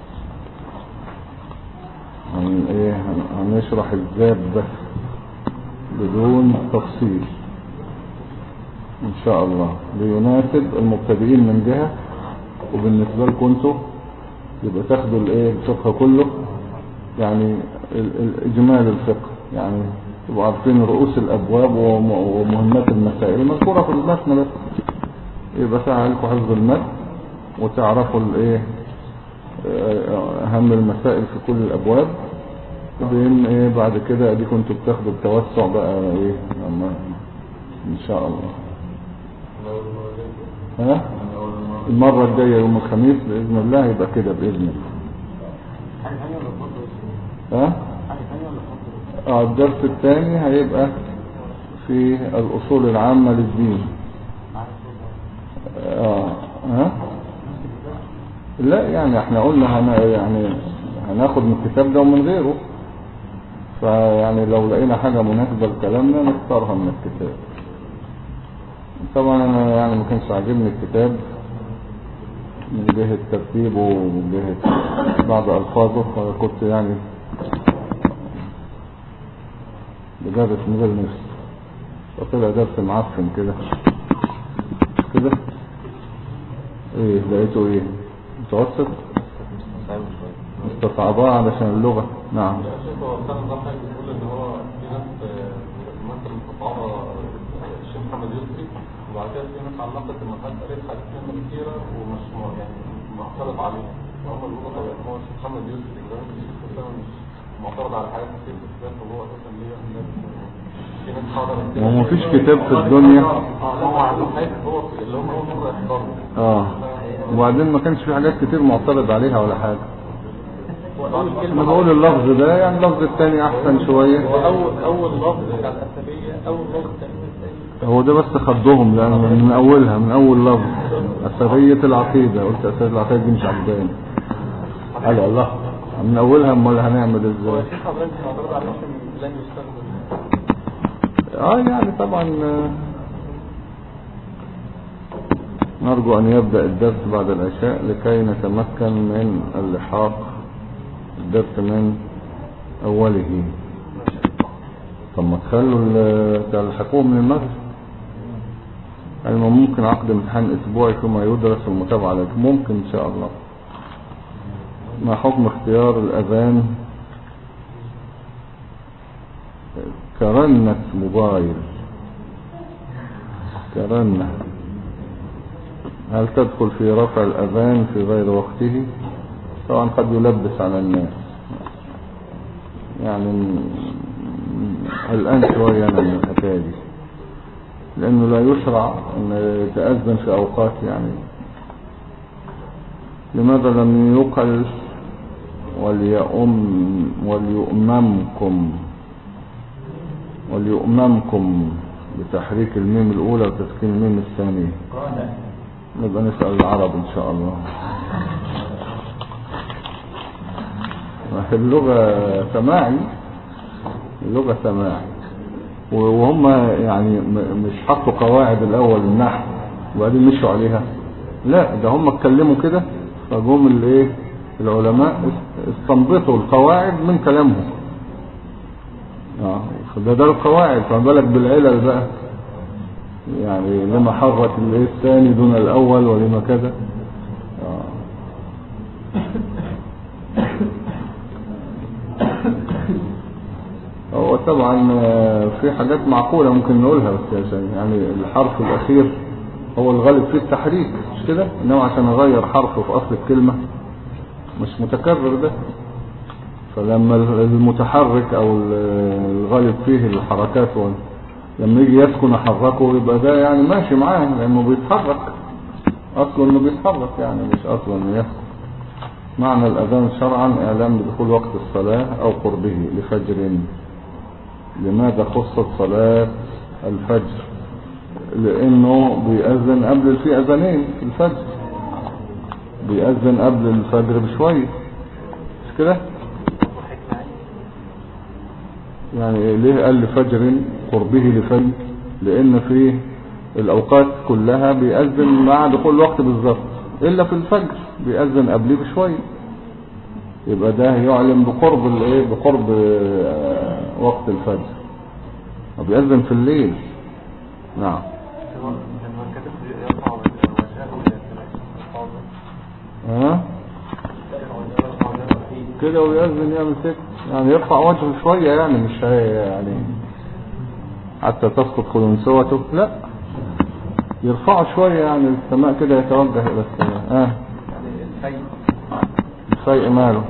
هنشرح الزاد بس بدون تفصيل ان شاء الله، ليناسب المبتدئين من جهة، وبالنسبة لكم انتوا يبقى تاخدوا الفقه كله، يعني الاجمال الفقه، يعني تبقوا عارفين رؤوس الابواب ومهمات المسائل المذكورة في المتن بس. يبقى سهل لكم حفظ المتن وتعرفوا اهم المسائل في كل الابواب. بعدين بعد كده اديكم انتوا بتاخدوا التوسع بقى ان شاء الله. المرة الجاية يوم الخميس بإذن الله يبقى كده بإذن الله. الدرس الثاني هيبقى في الأصول العامة للدين. لا يعني احنا قلنا يعني هناخد من الكتاب ده ومن غيره، فيعني لو لقينا حاجة مناسبة لكلامنا نختارها من الكتاب. طبعا انا يعني ما كانش عاجبني الكتاب من جهة ترتيبه ومن جهة بعض الفاظه، فكنت يعني بدرس من غير نفسي، فطلع درس معفن كده. لقيته متوسط مستصعباه علشان اللغة. نعم. وبعد كده في ناس علقت المسألة قريتها كلمة كتيرة ومش يعني معترض عليها. هم بيقولوا طبعا هو الشيخ محمد يوسف الإجرام مش معترض على حاجات كتير في الكتاب، وهو أساسا ليه في ناس حاضرة. وما فيش كتاب في الدنيا. هو عنده حاجة هو اللي هم أول مرة يحضروا. وبعدين ما كانش في حاجات كتير معترض عليها ولا حاجة. انا بقول اللفظ ده يعني اللفظ الثاني احسن شوية. واول لفظ بتاع الاسبية، اول لفظ هو ده بس خضهم لأن من أولها من أول لفظ أثرية العقيدة، قلت أثرية العقيدة دي مش عجباني. قال الله من أولها امال هنعمل ازاي؟ هو الشيخ حضرتك معترض على الاسم لن يستخدم. يعني طبعا نرجو أن يبدأ الدرس بعد العشاء لكي نتمكن من اللحاق الدرس من أوله. طب ما تلحقوه من المغرب. يعني ممكن عقد امتحان أسبوعي فيما يدرس والمتابعة لك ممكن إن شاء الله. ما حكم اختيار الأذان كرنة موبايل؟ كرنة هل تدخل في رفع الأذان في غير وقته؟ طبعا قد يلبس على الناس، يعني الآن شوية أنا من الحكاية دي، لأنه لا يشرع أن يتأذن في أوقات. يعني لماذا لم يقل وليؤممكم بتحريك الميم الأولى وتسكين الميم الثانية؟ نبقى نسأل العرب إن شاء الله. اللغة سماعي، اللغة سماعي، وهم يعني مش حطوا قواعد الأول النحو وبعدين مشوا عليها، لا ده هم اتكلموا كده فجم العلماء استنبطوا القواعد من كلامهم. ده القواعد، فما بالك بالعلل بقى، يعني لما حرك الثاني دون الأول ولما كذا. هو طبعا في حاجات معقولة ممكن نقولها، بس يعني الحرف الأخير هو الغالب فيه التحريك مش كده، إنما عشان أغير حرف في أصل الكلمة مش متكرر ده، فلما المتحرك أو الغالب فيه الحركات لما يجي يسكن أحركه يبقى ده يعني ماشي معاه لأنه بيتحرك، أصله إنه بيتحرك يعني مش أصله إنه يسكن. معنى الأذان شرعا إعلام بدخول وقت الصلاة أو قربه لفجر. لماذا خصت صلاة الفجر؟ لأنه بيأذن قبل في أذانين في الفجر، بيأذن قبل الفجر بشوية مش كده؟ يعني ليه قال لفجر قربه لفجر؟ لأن في الأوقات كلها بيأذن مع دخول الوقت بالظبط، إلا في الفجر بيأذن قبله بشوية، يبقى ده يعلم بقرب وقت الفجر، وبيأذن في الليل. نعم. كده ويأذن يعمل كده، يعني يرفع وجهه شوية، يعني مش يعني حتى تسقط خلنسوته، لا يرفعه شوية، يعني السماء كده يتوجه إلى السماء. يعني الفيء ماله؟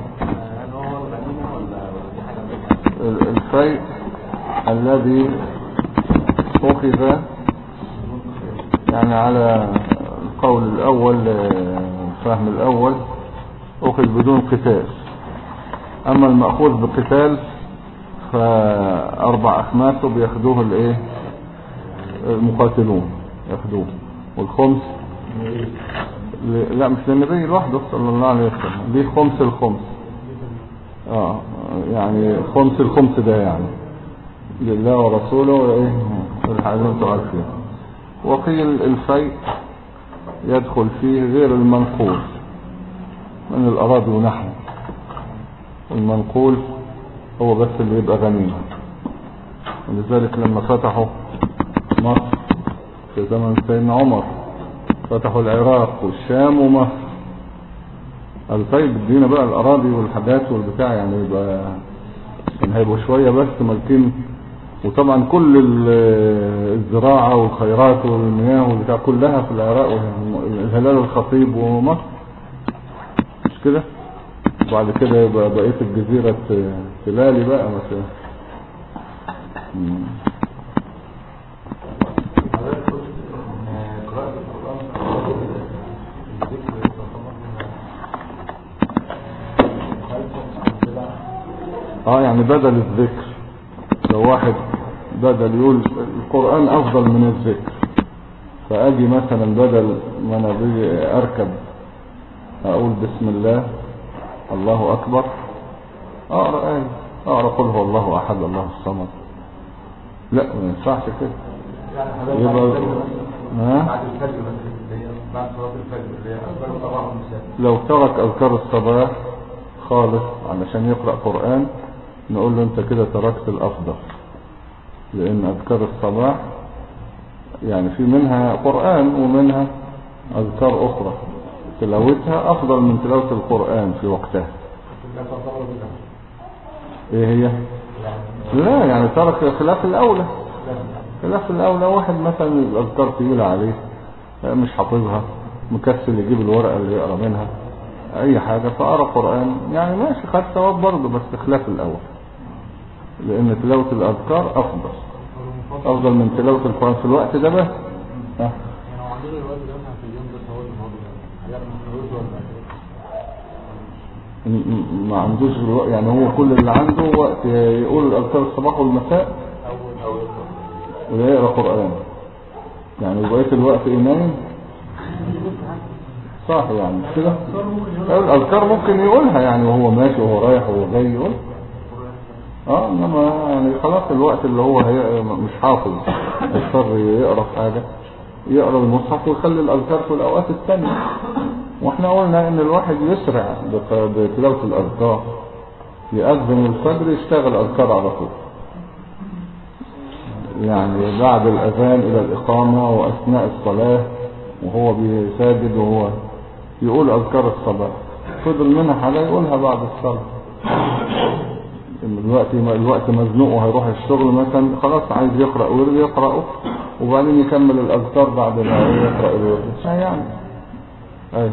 الفيء الذي أخذ يعني على القول الأول، الفهم الأول، أخذ بدون قتال. أما المأخوذ بقتال فأربع أخماسه بياخدوه المقاتلون ياخدوه، والخمس لا مش للنبي لوحده صلى الله عليه وسلم، دي خمس الخمس. يعني خمس الخمس ده يعني لله ورسوله الحاجات تعرفين. وقيل الفيء يدخل فيه غير المنقول من الأراضي ونحو، المنقول هو بس اللي يبقى غنيمة. ولذلك لما فتحوا مصر في زمن سيدنا عمر فتحوا العراق والشام ومصر، قال طيب ادينا بقى الأراضي والحاجات والبتاع، يعني يبقى كان هيبقوا شوية بس مالكين، وطبعا كل الزراعة والخيرات والمياه والبتاع كلها في العراق والهلال الخطيب ومصر مش كده. وبعد كده يبقى بقية الجزيرة تلالي بقى مثلا. يعني بدل الذكر، لو واحد بدل يقول القرآن افضل من الذكر، فاجي مثلا بدل ما انا بيجي اركب اقول بسم الله الله اكبر، اقرا ايه، اقرا قل هو الله احد الله الصمد. لا ما ينفعش كده. يعني يبقى بعد الفجر مثلا، بعد صلاة الفجر اللي هي أذكار الصباح والمساء. لو ترك اذكار الصباح خالص علشان يقرأ قرآن نقول له انت كده تركت الافضل، لان اذكار الصباح يعني في منها قرآن ومنها اذكار اخرى تلاوتها افضل من تلاوة القرآن في وقتها. ايه هي؟ لا يعني ترك خلاف الاولى. خلاف الاولى واحد مثلا الاذكار تقيلة عليه مش حافظها، مكسل يجيب الورقة اللي يقرأ منها اي حاجة، فقرأ قرآن يعني ماشي خد ثواب برضه، بس خلاف الاول، لان تلاوة الاذكار افضل من تلاوة القرآن في الوقت ده بس. يعني عندنا الوقت ده في اليوم ده ثواب الموضوع يعني ما عندوش الوقت، يعني هو كل اللي عنده وقت يقول اذكار الصباح والمساء ويقرأ قرآن، يعني بقية الوقت نايم صح يعني كده. الاذكار ممكن يقولها يعني وهو ماشي وهو رايح وهو جاي يقول انما يعني خلاص الوقت اللي هو مش حافظ يضطر يقرا في حاجه يقرا المصحف ويخلي الاذكار في الاوقات الثانيه. واحنا قلنا ان الواحد يسرع بتلاوه الاذكار، يأذن الفجر يشتغل اذكار على طول، يعني بعد الاذان الى الاقامه واثناء الصلاه وهو بيساجد وهو يقول اذكار الصباح، فضل منها حاجه يقولها بعد الصلاه. الوقت مزنوق وهيروح الشغل مثلا خلاص عايز يقرأ ورد يقرأه وبعدين يكمل الأذكار بعد ما يقرأ الورد يعني. ايوه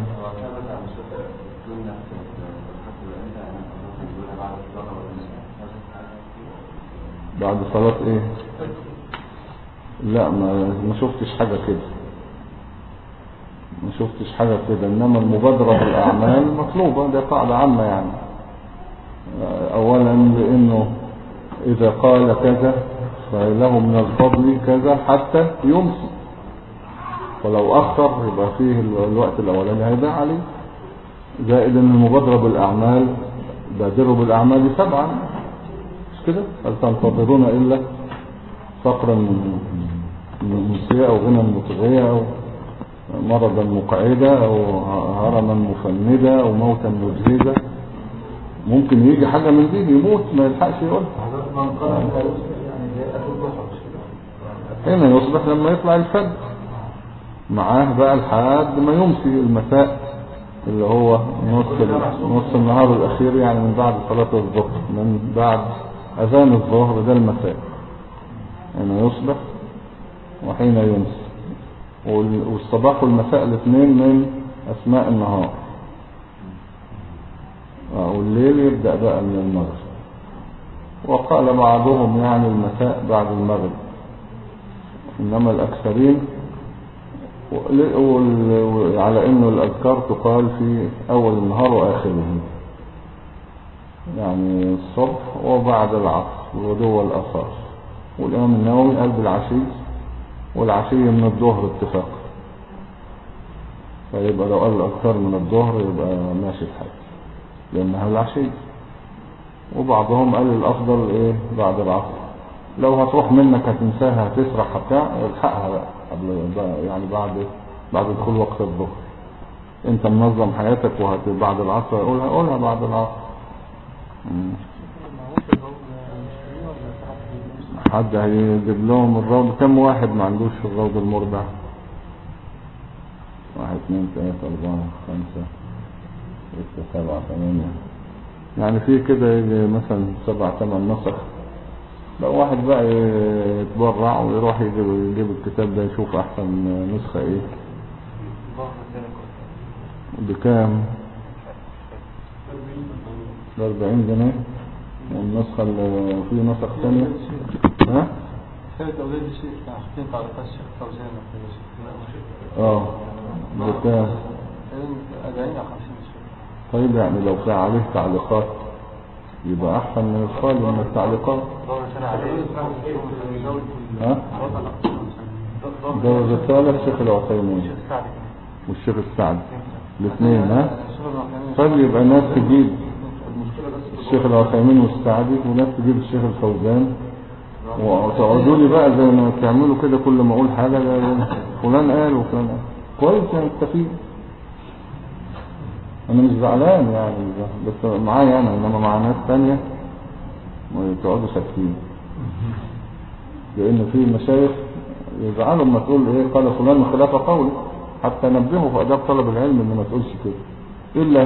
بعد صلاة ايه؟ لا ما شفتش حاجة كده، ما شفتش حاجة كده، انما المبادرة بالاعمال مطلوبة، ده قاعدة عامة يعني. اولا لانه اذا قال كذا فله من الفضل كذا حتى يمسي، ولو اخر يبقى فيه الوقت الاولاني هيضيع عليه. زائد ان المبادرة بالاعمال بادروا بالاعمال 7 مش كده؟ هل تنتظرون الا فقرا من مسيئة او غنى مطغية او مرضا مقعدة او هرما مفندة او موتا مجهزة؟ ممكن يجي حاجة من دي يموت ما يلحقش يقول. هنا يصبح لما يطلع الفجر معاه بقى لحد ما يمسي المساء اللي هو نص النهار الاخير، يعني من بعد صلاة الظهر، من بعد اذان الظهر ده المساء. هنا يصبح وحين يمسي، والصباح والمساء الاثنين من اسماء النهار، والليل يبدأ بقى من المغرب. وقال بعضهم يعني المساء بعد المغرب، انما الاكثرين على انه الاذكار تقال في اول النهار واخره، يعني الصبح وبعد العصر ودول الاثار. والامام النووي قال بالعشي، والعشي من الظهر اتفاقا، فيبقى لو قال الاذكار من الظهر يبقى ماشي الحال لانها العشي. وبعضهم قال الافضل ايه بعد العصر، لو هتروح منك هتنساها هتسرح الحقها بقى قبل يعني بعد دخول وقت الظهر. انت منظم حياتك بعد العصر قولها بعد العصر. حد هيجيب لهم الروض؟ كم واحد ما عندوش الروض المربع؟ 1 2 3 4 5 6 7 8 يعني في كده يجي مثلا 7 8 نسخ. لو واحد بقى يتبرع ويروح يجيب الكتاب ده يشوف احسن نسخة ايه بكام، ب40 جنيه. والنسخة اللي في نسخ ثانية ها سنة أولاد الشيخ حاطين تعليقات الشيخ فوزان بكام؟ 40 أو 50. طيب يعني لو في عليه تعليقات يبقى احسن من الخالي من التعليقات. ها ده الرسالة الشيخ العثيمين والشيخ السعدي الاثنين. ها طيب يبقى ناس تجيب الشيخ العثيمين والسعدي وناس تجيب الشيخ الفوزان وتقعدوا لي بقى زي ما تعملوا كده كل ما اقول حاجة فلان قال وفلان قال كويس يعني استفيد. انا مش زعلان يعني بس معايا انا انما مع ناس تانية ما تقعدوا ساكتين لان في مشايخ يزعلوا لما تقول ايه قال فلان خلاف قولي حتى نبهوا في اداب طلب العلم ان ما تقولش كده الا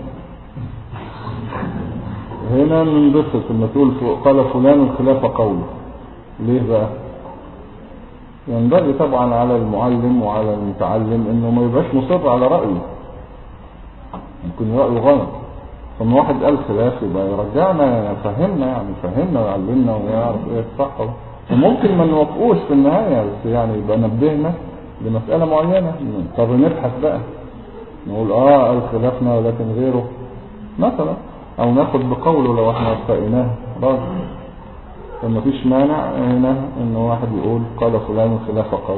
هنا ننبسط لما تقول قال فلان خلاف قولي. ليه بقى؟ ينبغي طبعا على المعلم وعلى المتعلم انه ما يبقاش مصر على رأيه، يكون رأيه غلط. فما واحد قال خلاف يبقى يرجعنا يفهمنا ويعلمنا ويعرف ايه الصح، وممكن ما نوافقوش في النهاية بس يعني يبقى نبهنا لمسألة معينة. طب نبحث بقى نقول قال خلافنا ولكن غيره مثلا، او ناخد بقوله لو احنا وفقناه راجل. فما فيش مانع هنا ان واحد يقول قال فلان خلاف قول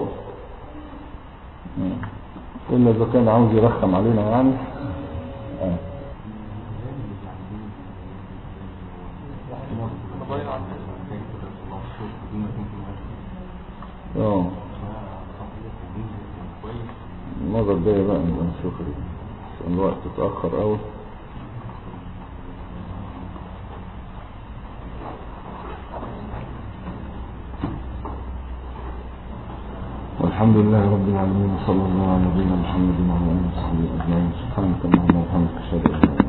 الا اذا كان عاوز يرخم علينا يعني. المرة الجاية بقى نبقى نشوف الوقت اتأخر قوي. والحمد لله رب العالمين وصلى الله على نبينا محمد وعلى اله وصحبه اجمعين. سبحانك اللهم وبحمدك اشهد ان لا اله الا انت